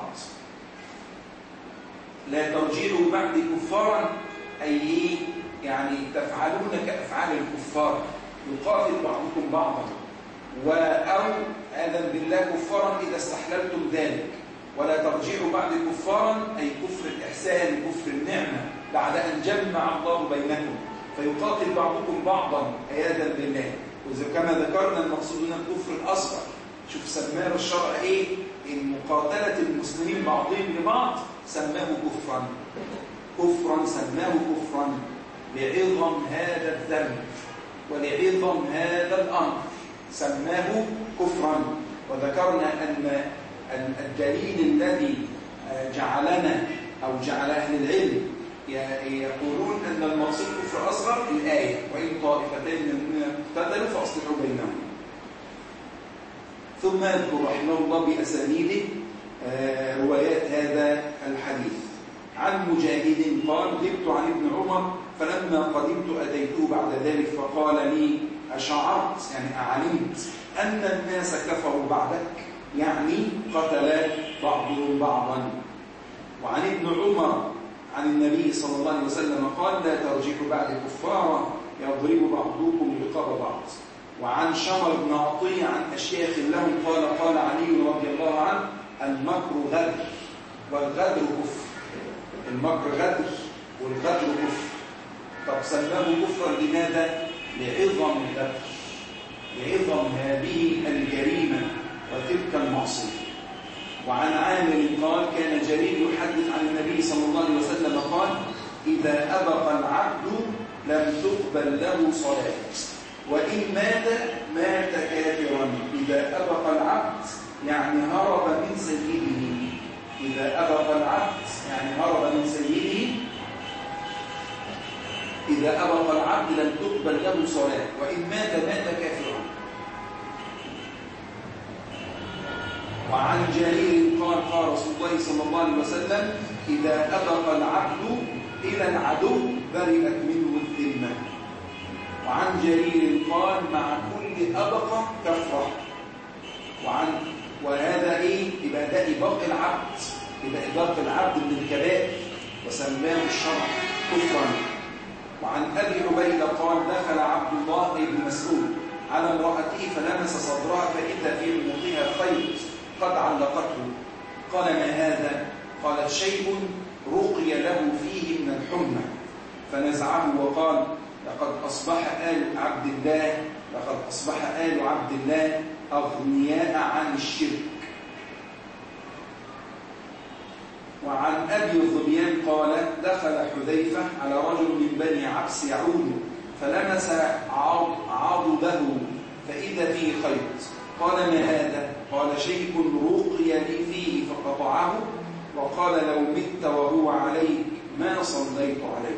لا ترجعوا بعدي كفارا أي يعني تفعلون كأفعال الكفار، يقاتل بعضكم بعضا، أو آذن بالله كفارا إذا استحللتم ذلك. ولا ترجعوا بعد كفارا أي كفر الإحسان، كفر النعمة، بعد أن جمع الله بينكم، فيقاتل بعضكم بعضا عياذا بالله. وإذا كما ذكرنا المقصود هنا الكفر الأصغر. شوف سماه الشرع إيه؟ إن مقاتلة المسلمين بعضهم لبعض سماه كفرا، كفرا سماه كفرا لعظم هذا الذنب ولعظم هذا الأمر سماه كفرا. وذكرنا أن الدليل الذي جعلنا أو جعل أهل العلم يقولون أن المقصود كفر أصغر الآية: وإن طائفتين من المؤمنين اقتتلوا فأصلحوا بينهم. ثم يذكر رحمه الله بأسانيده روايات هذا الحديث. عن مجاهد قال: غبت عن ابن عمر فلما قدمت أتيته بعد ذلك فقال لي: أشعرت يعني أعلمت أن الناس كفروا بعدك، يعني قتل بعضهم بعضا. وعن ابن عمر عن النبي صلى الله عليه وسلم قال: لا ترجعوا بعد كفارا يضرب بعضكم رقاب بعض. وعن شمر بن عطية عن أشياخ لهم قال: قال علي رضي الله عنه: المكر غدر والغدر كفر. المكر غدر والغدر كفر. طب سماه كفرا لماذا؟ لعظم الغدر، لعظم هذه الجريمة وتلك المعصية. وعن عامر قال: كان جرير يحدث عن النبي صلى الله عليه وسلم قال: إذا أبق العبد لم تقبل له صلاة، وإن مات مات كافرا. إذا أبق العبد يعني هرب من سيده، إذا أبق العبد يعني هرب من سيده. إذا أبق العبد لم تقبل له صلاة، وإن مات مات كافرا. وعن جرير قال قال رسول الله صلى الله عليه وسلم إذا أبق العبد إلى العدو برئت منه الذمة. وعن جرير قال مع كل أبق كفرة. وعن وهذا إيه؟ يبقى ده إباق العبد، يبقى إباق العبد من الكبائر وسماه الشرع كفرا. وعن أبي عبيدة قال دخل عبد الله بن مسعود على امرأته فلمس صدرها فإذا في عنقها خيط قد علقته. قال ما هذا؟ قالت شيء رقي له فيه من الحمى. فنزعه وقال لقد أصبح آل عبد الله لقد أصبح آل عبد الله أغنياء عن الشرك. وعن أبي الظبيان قال دخل حذيفة على رجل من بني عبس يعود فلمس عضده فإذا فيه خيط. قال ما هذا؟ قال شيء رقي لي فيه فقطعه وقال لو مت وهو عليك ما صليت عليك.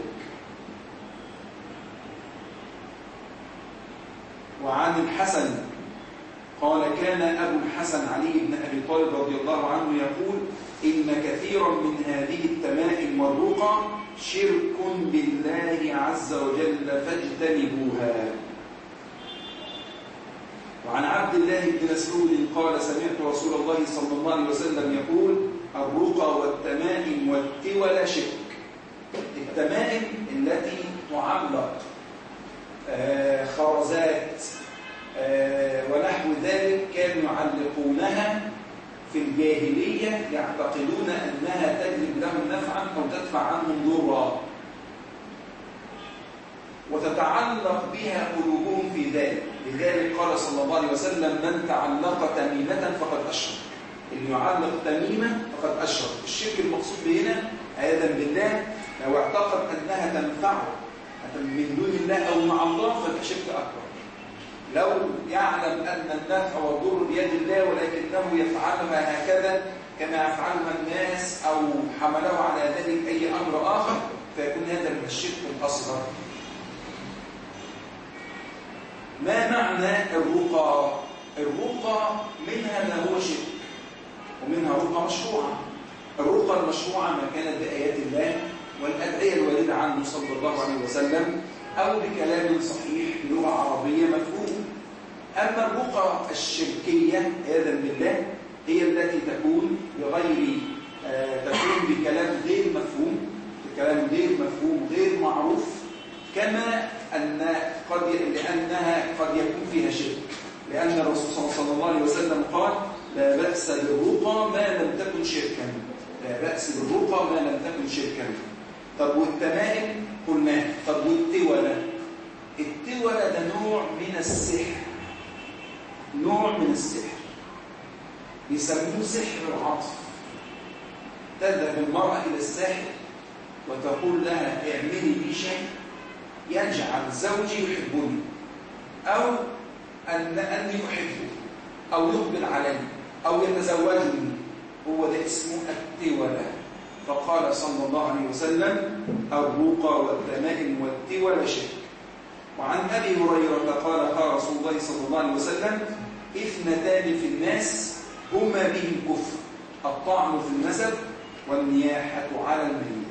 وعن الحسن قال كان أبو الحسن علي بن أبي طالب رضي الله عنه يقول إن كثيرا من هذه التمائم والرقى شرك بالله عز وجل فاجتنبوها. وعن عبد الله بن مسعود قال سمعت رسول الله صلى الله عليه وسلم يقول الرقى والتمائم والتول شرك. التمائم التي تعلق آه خرزات آه ونحو ذلك كانوا يعلقونها في الجاهلية يعتقدون أنها تجلب لهم نفعا أو تدفع عنهم ضرا وتتعلق بها قلوبهم في ذلك. لذلك قال صلى الله عليه وسلم من تعلق تميمة فقد أشرك. اللي يعلق تميمة فقد أشرك. الشرك المقصود بهنا عياذا بالله لو اعتقد أنها تنفعه من دون الله أو مع الله فده شرك أكبر. لو يعلم أن النفع والضر بيد الله ولكنه يفعلها هكذا كما يفعلها الناس أو حمله على ذلك أي أمر آخر فيكون هذا من الشرك الأصغر. ما معنى الرقى؟ الرقى منها ما هو شرك ومنها رقى مشروعة. الرقى المشروعة ما كانت بآيات الله والأدعية الواردة عنه صلى الله عليه وسلم أو بكلام صحيح بلغة عربية مفهوم. أما الرقى الشركية عياذا بالله هي التي تكون بغير آه تكون بكلام غير مفهوم بكلام غير مفهوم غير معروف كما أن قد لأنها قد يكون فيها شرك. لأن الرسول صلى الله عليه وسلم قال لا بأس بالرقى ما لم تكن شركا. لا بأس بالرقى ما لم تكن شركا. طب والتمائم قلنا. طب والتولى؟ التولى ده نوع من السحر. نوع من السحر بيسموه سحر العاطف. تذهب المرأة إلى الساحر وتقول لها اعملي لي شيء يجعل زوجي يحبني أو أن أني أحبه أو يقبل علي أو يتزوجني. هو ده اسمه التولى. فقال صلى الله عليه وسلم الرقى والتمائم والتولى شرك. وعن أبي هريرة قال قال رسول الله صلى الله عليه وسلم اثنتان في الناس هما به الكفر الطعن في النسب والنياحة على الميت.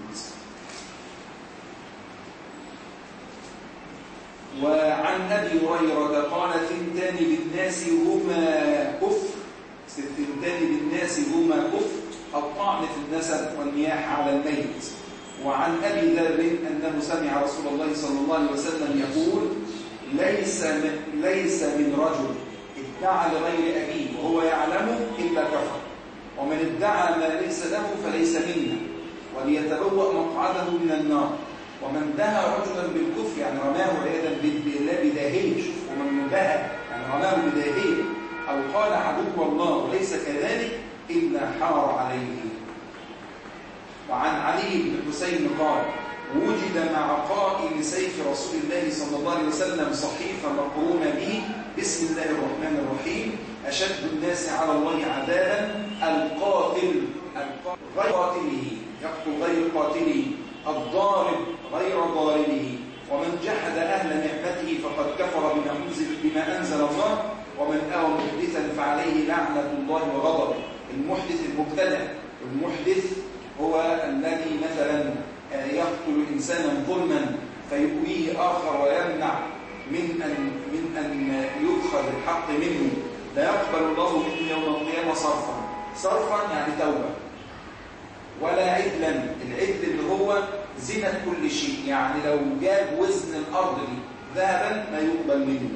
وعن أبي هريرة قال ثنتان بالناس هما كفر ثنتان بالناس هما كفر الطعن في النسب والنياحة على الميت. وعن أبي ذر أنه سمع رسول الله صلى الله عليه وسلم يقول ليس من, ليس من رجل ادعى لغير أبيه وهو يعلمه إلا كفر ومن ادعى ما ليس له فليس منا وليتبوأ مقعده من النار. ومن دهى رجلا بالكفر يعني رماه عياذا بالله بداهية. شوف ومن دهى يعني رماه بداهية أو قال عدو الله وليس كذلك إلا حار عليه. وعن علي بن حسين قال وجد مع قائم سيف رسول الله صلى الله عليه وسلم صحيفة مقرومة به بسم الله الرحمن الرحيم أشد الناس على الله عذابا القاتل غير قاتله يقتل غير قاتله الضارب غير ضاربه ومن جحد أهل نعمته فقد كفر بما أنزل, بما أنزل الله ومن أوى محدثا فعليه لعنة الله وغضبه المحدث المبتدع. المحدث هو الذي مثلا يقتل إنسانا ظلما فيؤويه آخر ويمنع من أن من أن يؤخذ الحق منه. لا يقبل الله منه يوم القيامة صرفا. صرفا يعني توبة. ولا عدلا. العدل اللي هو زنة كل شيء، يعني لو جاب وزن الأرض دي ذهبا ما يقبل منه.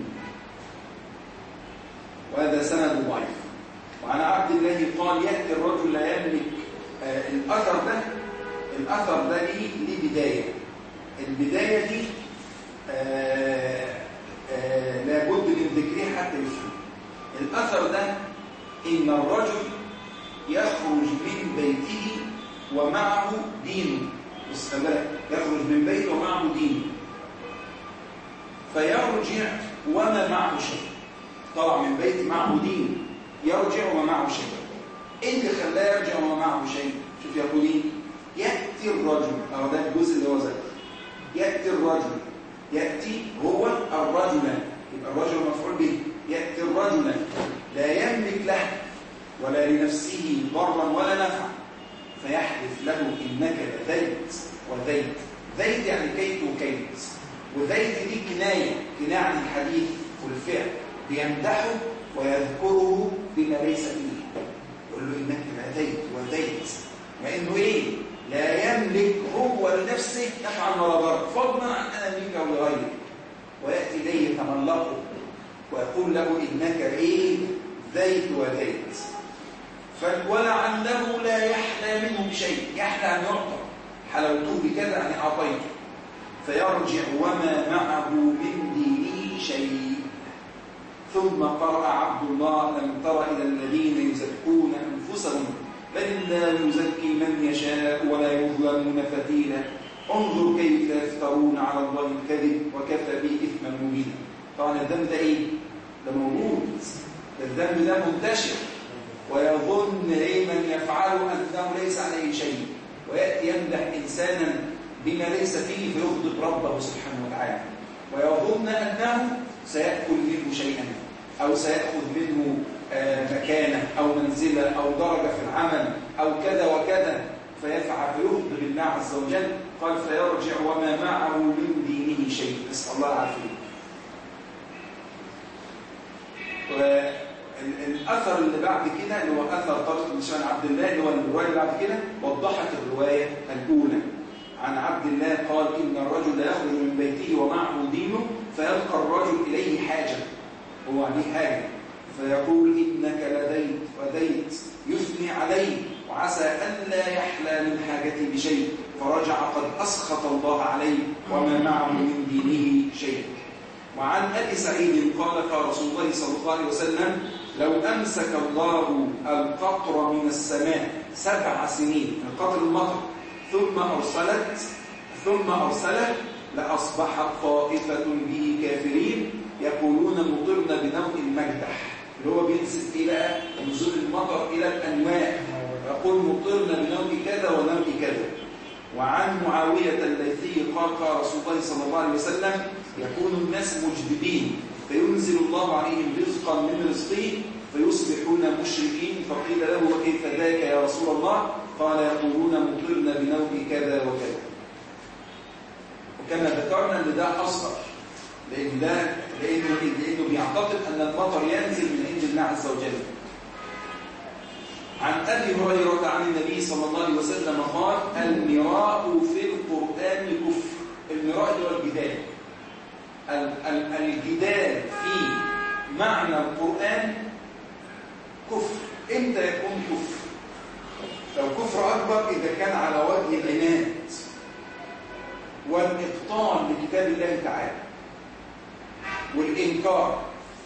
وهذا سند ضعيف. وعن عبد الله قال يأتي الرجل لا يملك. آه الأثر ده الأثر ده ليه ليه بداية. البداية دي آه آه لابد من ذكرها حتى يفهم. الأثر ده إن الرجل يخرج من بيته ومعه دينه. والسلام يخرج من بيته ومعه دينه فيرجع وما معه شيء. طلع من بيته معه دين، يرجع وما معه شيء. ايه اللي خلاه يرجع وما معه شيء؟ شوف يقول ايه؟ يأتي الرجل، أو ده الجزء اللي هو ذكر. يأتي الرجل، يأتي هو الرجل، يبقى الرجل مفعول به. يأتي الرجل لا يملك له ولا لنفسه ضرا ولا نفعا فيحلف له إنك لذيت وذيت. ذيت يعني كيت وكيت، وذيت دي كناية كناية عن الحديث والفعل، بيمدحه ويذكره بما ليس فيه. يقول له إنك لذيت وذيت، مع إنه إيه؟ لا يملك هو لنفسه نفعا ولا ضرا فضلا عن أنا منك ولغيرك. ويأتي إليه يتملقه ويقول له إنك إيه؟ ذيت وذيت. ولعله لا يحلى منه بشيء. يحلى أن يعطى، حلوته بكذا يعني أعطيته. فيرجع وما معه من دينه شيء. ثم قرأ عبد الله لم تر إلى الذين يزكون أنفسهم بل الله يزكي من يشاء ولا يظلمون فتيلا. انظر كيف يفترون على الله الكذب وكفى به إثما مبينا. طبعا الذنب ده إيه؟ ده موجود، الذنب ده منتشر، ويظن ايه من يفعله انه ليس عليه شيء، وياتي يمدح انسانا بما ليس فيه فيغضب ربه سبحانه وتعالى، ويظن انه سيأكل منه شيئا او سيأخذ منه مكانه او منزله او درجه في العمل او كذا وكذا، فيفعل فيغضب الله عز وجل. قال فيرجع وما معه من دينه شيء. نسأل الله العافيه. الأثر اللي بعد كده اللي هو أثر طارق بن شيبان عبد الله اللي هو الرواية اللي بعد كده وضحت الرواية الأولى. عن عبد الله قال إن الرجل لا يخرج من بيته ومعه دينه فيلقى الرجل إليه حاجة، هو عليه حاجة، فيقول إنك لديت وديت، يثني عليه وعسى أن لا يحلى من حاجته بشيء، فرجع قد أسخط الله عليه وما معه من دينه شيء. وعن أبي سعيد قال قال رسول الله صلى الله عليه وسلم لو أمسك الله القطر من السماء سبع سنين، القطر المطر، ثم أرسلت ثم أرسلت لأصبحت طائفة به كافرين يقولون مطرنا بنوء المجدح، اللي هو بينسب إلى نزول المطر إلى الأنواع، يقول مطرنا بنوء كذا ونوء كذا. وعن معاوية الليثي قال قال رسول الله صلى الله عليه وسلم يكون الناس مجدبين فينزل الله عليهم رزقا من رزقه فيصبحون مشركين، فقيل له وكيف ذاك يا رسول الله؟ قال يقولون مطرنا بنوء كذا وكذا. وكما ذكرنا ان ده اصغر، لان ده لانه لانه بيعتقد ان المطر ينزل من عند الله عز وجل. عن أبي هريرة عن النبي صلى الله عليه وسلم قال المراء في القرآن كفر. المراء هو الجدال، الجدال في معنى القرآن كفر. إمتى يكون كفر؟ لو كفر أكبر إذا كان على وجه العناد والإبطال لكتاب الله تعالى والإنكار.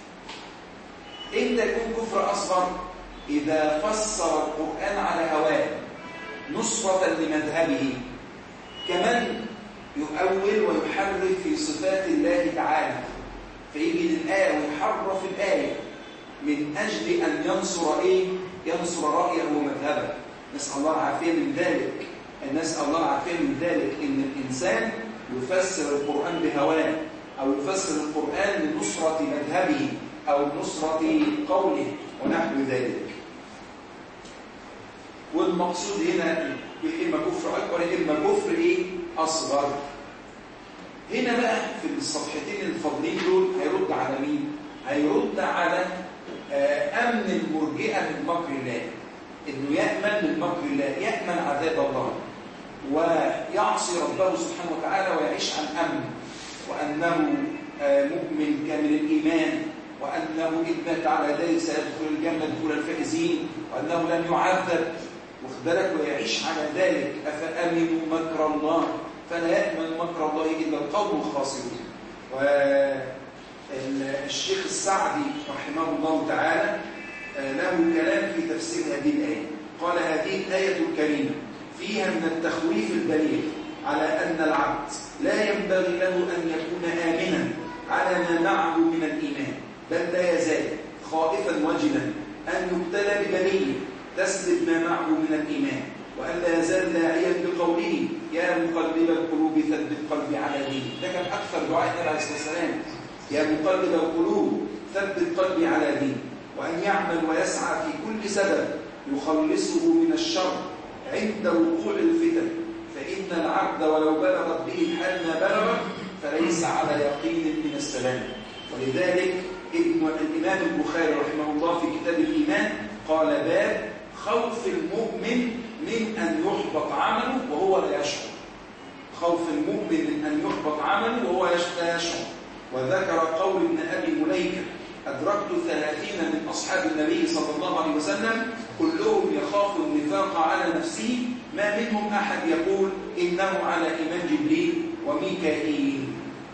إمتى يكون كفر أصغر؟ إذا فسر القرآن على هواه نصرة لمذهبه، كمان يؤول ويحرف في صفات الله تعالى، فيجي الآية ويحرف الآية من أجل أن ينصر إيه؟ ينصر رأيه ومذهبه. نسأل الله العافية من ذلك، نسأل الله العافية من ذلك إن الإنسان يفسر القرآن بهواه أو يفسر القرآن لنصرة مذهبه أو نصرة قوله ونحو ذلك. والمقصود هنا إما كفر أكبر إما كفر إيه؟ أصغر. هنا بقى في الصفحتين الفاضلين دول هيرد على مين؟ هيرد على أمن المرجئة من مكر الله، إنه يأمن من مكر الله، يأمن عذاب الله ويعصي ربه سبحانه وتعالى ويعيش عن أمن، وأنه مؤمن كامل الإيمان، وأنه إذ مات على ذلك سيدخل الجنة دخول الفائزين، وأنه لن يعذب، واخد بالك، ويعيش على ذلك. أفأمنوا مكر الله فلا يأمن مكر الله إلا القوم الخاسرون. والشيخ السعدي رحمه الله تعالى له كلام في تفسير هذه الآية، قال: هذه الآية الكريمة فيها من التخويف البليغ على أن العبد لا ينبغي له أن يكون آمنا على ما معه من الإيمان، بل لا يزال خائفا وجلا أن يبتلى ببلية تسلب ما معه من الإيمان، وأن لا يزال داعيا بقوله: يا مقلب القلوب ثبت قلبي على دينك. ده كان أكثر دعاء النبي عليه الصلاة والسلام: يا مقلب القلوب ثبت قلبي على دينك. وأن يعمل ويسعى في كل سبب يخلصه من الشر عند وقوع الفتن، فإن العبد ولو بلغت به الحال ما بلغ فليس على يقين من السلام. ولذلك ابن الإمام البخاري رحمه الله في كتاب الإيمان قال: باب خوف المؤمن من أن يحبط عمله وهو لا يشعر. خوف المؤمن من أن يحبط عمله وهو لا يشعر. وذكر قول ابن أبي مليكة: أدركت ثلاثين من أصحاب النبي صلى الله عليه وسلم كلهم يخاف النفاق على نفسه، ما منهم أحد يقول إنه على إيمان جبريل وميكائيل.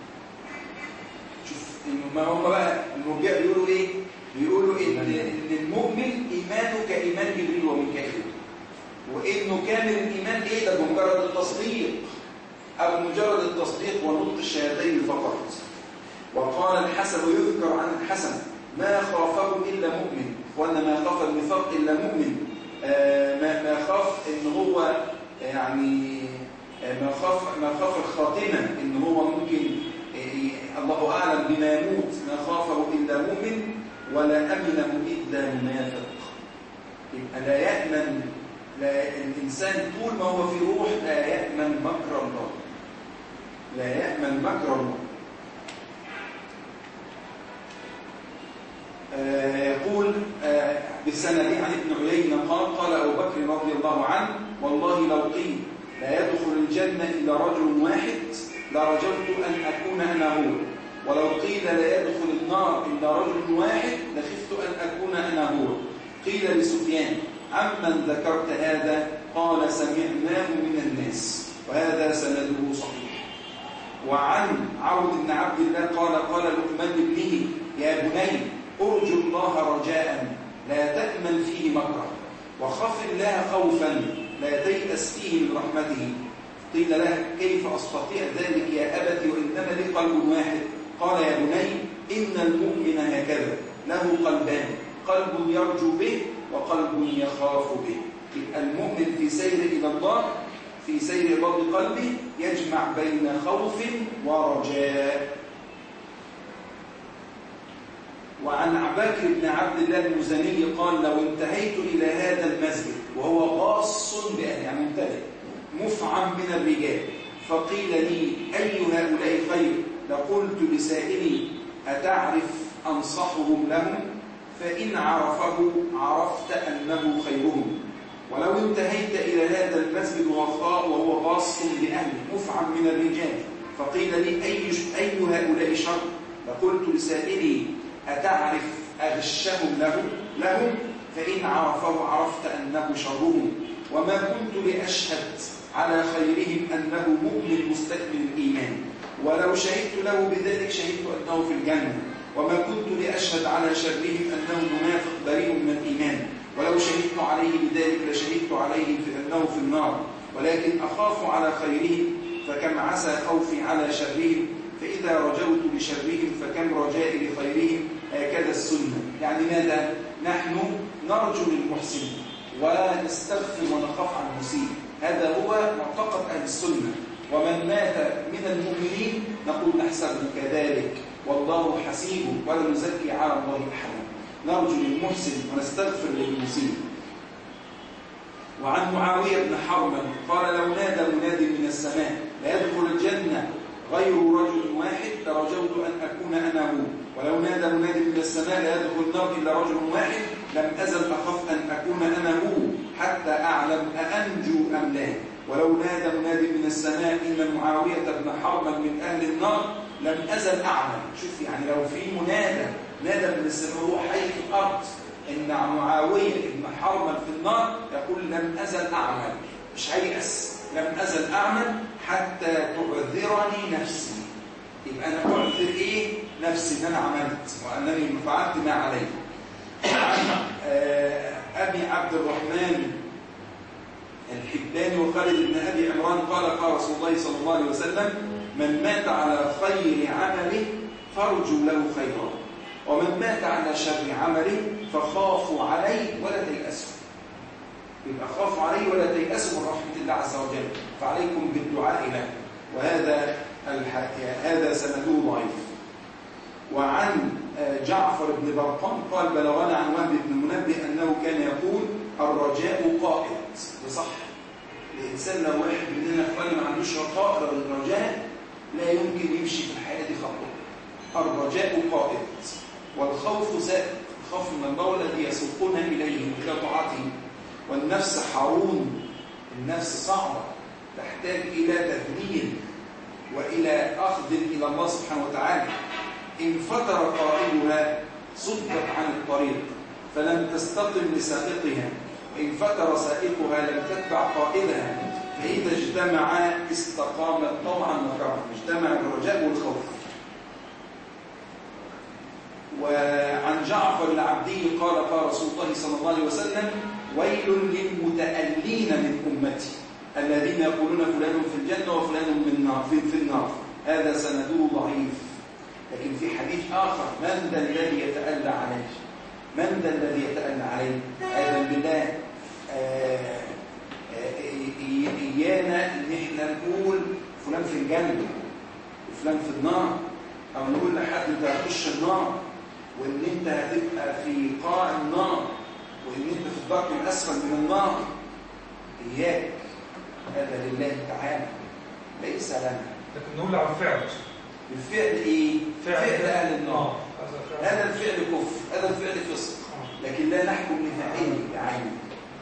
شوف ما هم بقى المرجئة بيقولوا إيه؟ بيقولوا إن, إن المؤمن إيمانه كإيمان جبريل وميكائيل، وإنه كامل الإيمان إيه؟ ده بمجرد التصديق، أو مجرد التصديق ونطق الشهادتين فقط. وقال الحسن، ويذكر عن الحسن: ما خافه إلا مؤمن، وأن ما خاف النفاق إلا مؤمن. آه ما ما خاف إن هو يعني آه ما خاف ما خاف الخاتمة، إن هو ممكن آه الله أعلم بما يموت، ما خافه إلا مؤمن، ولا أمنه إلا منافق. يبقى لا يأمن، لا الإنسان طول ما هو في روح لا يأمن مكر الله، لا يأمن مكر الله. آه يقول آه بالسند عن ابن عيينة قال: قال أبو بكر رضي الله عنه: والله لو قيل لا يدخل الجنة إلا رجل واحد لرجوت أن أكون أنا هو، ولو قيل لا يدخل النار إلا رجل واحد لخفت أن أكون أنا هو. قيل لسفيان: عمن ذكرت هذا؟ قال: سمعناه من الناس. وهذا سنده صحيح. وعن عوض بن عبد الله قال: قال لقمان لابنه: يا بني أرجو الله رجاء لا تأمن فيه مكرا، وخف الله خوفا لا تيأس فيه من رحمته. قيل له: كيف أستطيع ذلك يا أبت وإنما لي قلب واحد؟ قال: يا بني إن المؤمن هكذا، له قلبان، قلب يرجو به وقلب يخاف به. المؤمن في سير إلى الله، في سير باب قلبه، يجمع بين خوف ورجاء. وعن عباكر بن عبد الله المزني قال: لو انتهيت إلى هذا المسجد وهو غاص بأهل، يعني منتهي مفعم من الرجال، فقيل لي: أي هؤلاء خير؟ لقلت لسائلي: أتعرف أنصحهم لهم؟ فإن عرفه عرفت أنه خيرهم. ولو انتهيت إلى هذا المسجد وهو غاص بأهل مفعم من الرجال، فقيل لي: أي أي هؤلاء شر؟ لقلت لسائلي: أتعرف أغشهم له لهم؟ فإن عرفه عرفت أنه شرهم. وما كنت لأشهد على خيرهم أنه مؤمن مستكمل الإيمان، ولو شهدت له بذلك شهدت أنه في الجنة. وما كنت لأشهد على شرهم أنه منافق بريء من الإيمان، ولو شهدت عليه بذلك لشهدت عليه في أنه في النار. ولكن أخاف على خيرهم فكم عسى خوفي على شرهم، فإذا رجوت لشرهم فكم رجائي لخيرهم. هكذا السنة. يعني ماذا؟ نحن نرجو للمحسن ونستغفر ونخاف عن المسيء، هذا هو معتقد أهل السنة. ومن مات من المؤمنين نقول نحسبه كذلك والله حسيبه ولا نزكي على الله أحدا. نرجو للمحسن ونستغفر للمسيء. وعن معاوية بن حرمل قال لو نادى مناد من السماء لا يدخل الجنة غير رجل واحد لرجوت أن أكون أنا هو، ولو نادى مناد من السماء لا يدخل النار إلا رجل واحد لم أزل أخف أن أكون أنا هو حتى أعلم أأنجو أم لا، ولو نادى مناد من السماء إن معاوية بن حرمل من أهل النار لم أزل أعمل. شوف يعني لو في منادى نادى من السماء وهو حي في الأرض إن معاوية بن حرمل في النار يقول لم أزل أعمل، مش هيأس، لم أزل أعمل حتى تعذرني نفسي. يبقى أنا أعذر إيه؟ نفسي إن أنا عملت وأنني فعلت ما علي. أبي عبد الرحمن الحباني وخالد بن أبي عمران قال قال رسول الله صلى الله عليه وسلم من مات على خير عمله فارجوا له خيرا، ومن مات على شر عمله فخافوا عليه ولا تيأسوا. يبقى خافوا عليه ولا تيأسوا من رحمة الله عز وجل، فعليكم بالدعاء له. وهذا هذا سنده ضعيف. وعن جعفر بن برقان قال بلغنا عن وهب بن منبه أنه كان يقول الرجاء قائد. بصح الإنسان لو واحد مننا اخواني ما عندوش رجاء الرجاء لا يمكن يمشي في الحياة دي خطوة. الرجاء قائد والخوف سائق، الخوف من الله الذي يسوقنا إليه إلى طاعته. والنفس حرون، النفس صعبة تحتاج إلى تذليل وإلى أخذ إلى الله سبحانه وتعالى. إن فتر قائدها صدت عن الطريق فلم تستقم لسائقها، وإن فتر سائقها لم تتبع قائدها، فإذا اجتمعا استقامت طوعا وكرها، اجتمع الرجاء والخوف. وعن جعفر العبدي قال قال رسول الله صلى الله عليه وسلم ويل للمتألين من أمتي الذين يقولون فلان في الجنة وفلان من النار في النار. هذا سنده ضعيف، لكن في حديث آخر من ذا الذي يتألى عليه؟ من ذا الذي يتألى عليه؟ آدم بالله آه آه إيانا إن إحنا نقول فلان في الجنة وفلان في النار، أو نقول لحد أنت هتخش النار وإن أنت هتبقى في قاع النار وإن أنت في الدرك الأسفل من النار. إياك، هذا لله تعالى ليس لنا. لكن نقول عن فعل الفعل إيه؟ فعل, فعل أهل النار. هذا الفعل كفر، هذا الفعل فسق، لكن لا نحكم لفاعله بعينه.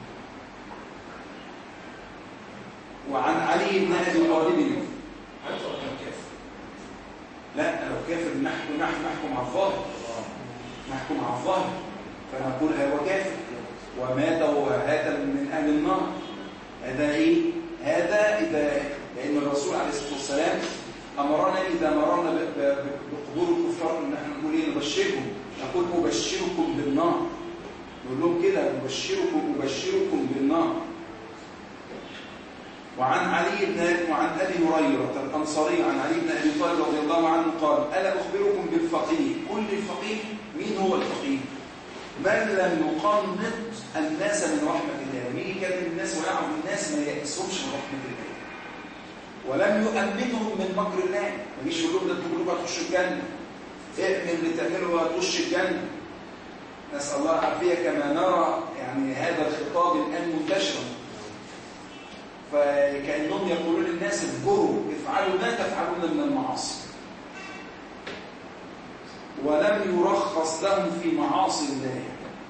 وعن علي بن أبي طالب هل كان كافر؟ لا، لو كافر نحكم نحن نحكم على الظاهر، نحكم على الظاهر فنقول هو كافر ومات وهذا من أهل النار. هذا إيه؟ هذا إذا لأن الرسول عليه الصلاة والسلام أمرنا إذا مررنا بقبور الكفار إن احنا نقول إيه؟ نبشركم، نقول أبشركم بالنار، نقول لهم كده أبشركم أبشركم بالنار. وعن علي بن وعن أبي هريرة الأنصاري عن علي بن أبي طالب رضي الله عنه قال ألا أخبركم بالفقيه؟ كل الفقيه مين هو الفقيه؟ من لم يقنط الناس من رحمة الله، مين يكلم الناس ويعظ الناس ما يأسهمش من رحمة الله، ولم يؤمنهم من مكر الله. ما يجيش يقول لهم ده انتوا كلكم هتخشوا الجنة، اعمل اللي تعمله وهتخش الجنة. نسأل الله العافية. كما نرى يعني هذا الخطاب الآن منتشرا، فكأنهم يقولون للناس افجروا افعلوا ما تفعلون من المعاصي، ولم يرخص لهم في معاصي الله،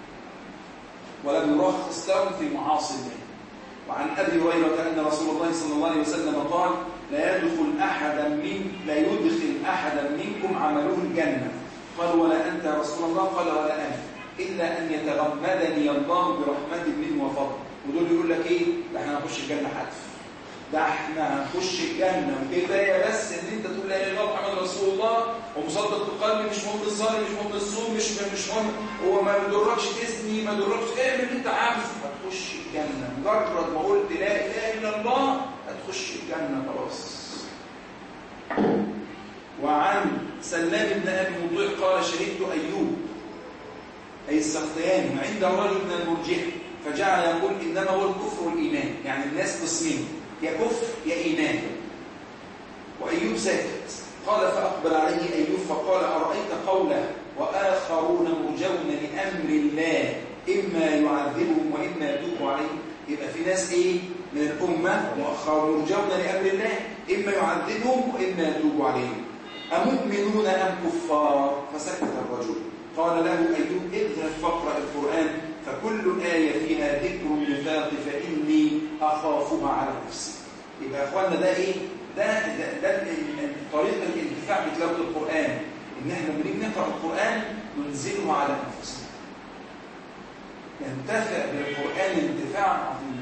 ولم يرخص لهم في معاصي الله. وعن أبي هريرة أن رسول الله صلى الله عليه وسلم قال لا يدخل أحدا من لا يدخل أحدا منكم عمله الجنة. قال ولا أنت يا رسول الله؟ قال ولا أنا، إلا أن يتغمدني الله برحمة منه وفضل. ودول يقول لك إيه؟ ده احنا هنخش الجنة حتف، ده احنا هنخش الجنة وكفاية بس إن أنت تقول لا إله إلا الله محمد رسول الله ومصدق بقلبي، مش مهم الصلاة، مش مهم الصوم، مش مش مهم هو ما يضركش تزني، ما يضركش اعمل اللي أنت عاوزه، هتخش الجنة. مجرد ما قلت لا إله إلا الله هتخش الجنة خلاص. وعن سلام بن أبي مطيع قال شهدت أيوب أي السختياني عند رجل من المرجئة فجعل يقول إنما هو الكفر والإيمان، يعني الناس قسمين، يا كفر يا إيمان. وأيوب ساكت. قال فأقبل عليه أيوب فقال أرأيت قوله وآخرون مرجون لأمر الله إما يعذبهم وإما يتوب عليهم؟ يبقى في ناس إيه من الأمة مؤخر مرجون لأمر الله، إما يعذبهم وإما يتوب عليهم. أمؤمنون أم كفار؟ فسكت الرجل. قال له أيوب اذهب فاقرأ القرآن فكل آية فيها ذكر النفاق فإني أخافها على نفسي. يبقى يا أخوانا ده إيه؟ ده, ده, ده طريقة الانتفاع بتلاوة القرآن، إن إحنا بنيجي نقرأ القرآن ننزله على أنفسنا، ننتفع بالقرآن انتفاعا عظيما.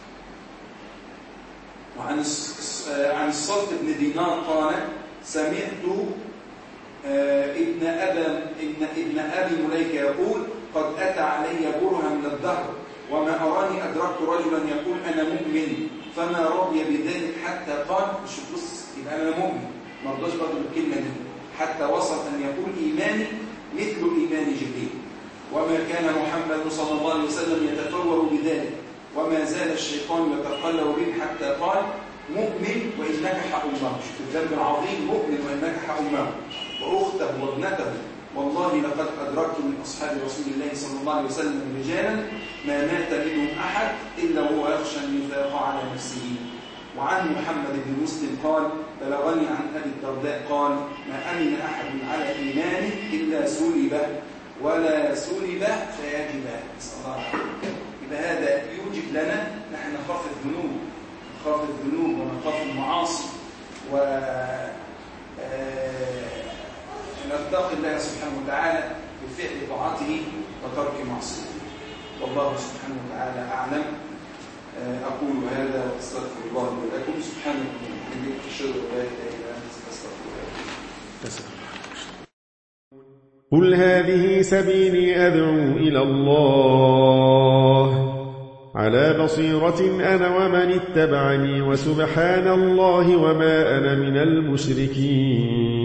وعن عن الصلت بن دينار قال سمعت ابن أبا ابن ابن أبي مليكة يقول قد أتى علي برهة من الدهر وما أراني أدركت رجلا يقول أنا مؤمن فما رضي بذلك حتى قال شوف بص يبقى أنا مؤمن ما رضاش برضه بالكلمة دي حتى وصل أن يقول إيماني مثل إيمان جبريل. وما كان محمد صلى الله عليه وسلم يتفور بذلك وما زال الشيطان يتقلب به حتى قال مؤمن وإنك حق أمه. شوف الذنب العظيم مؤمن وإنك حق أمه وأخته وابنته. والله لقد أدركت من أصحاب رسول الله صلى الله عليه وسلم رجالا ما مات منهم أحد إلا وهو يخشى النفاق على نفسه. وعن محمد بن مسلم قال بلغني عن أبي الدرداء قال ما أمن أحد على إيمانه إلا سلب ولا سلب فيجب. نسأل الله العافية. يبقى هذا يوجب لنا نحن نخاف الذنوب نخاف الذنوب ونخاف المعاصي و نتقي الله سبحانه وتعالى بفعل طاعته وترك معصيته. والله سبحانه وتعالى أعلم. أقول هذا وأستغفر الله لي ولكم. سبحانك وبحمدك أشهد أن لا إله إلا أنت أستغفرك. قل هذه سبيلي أدعو إلى الله على بصيرة أنا ومن اتبعني وسبحان الله وما أنا من المشركين.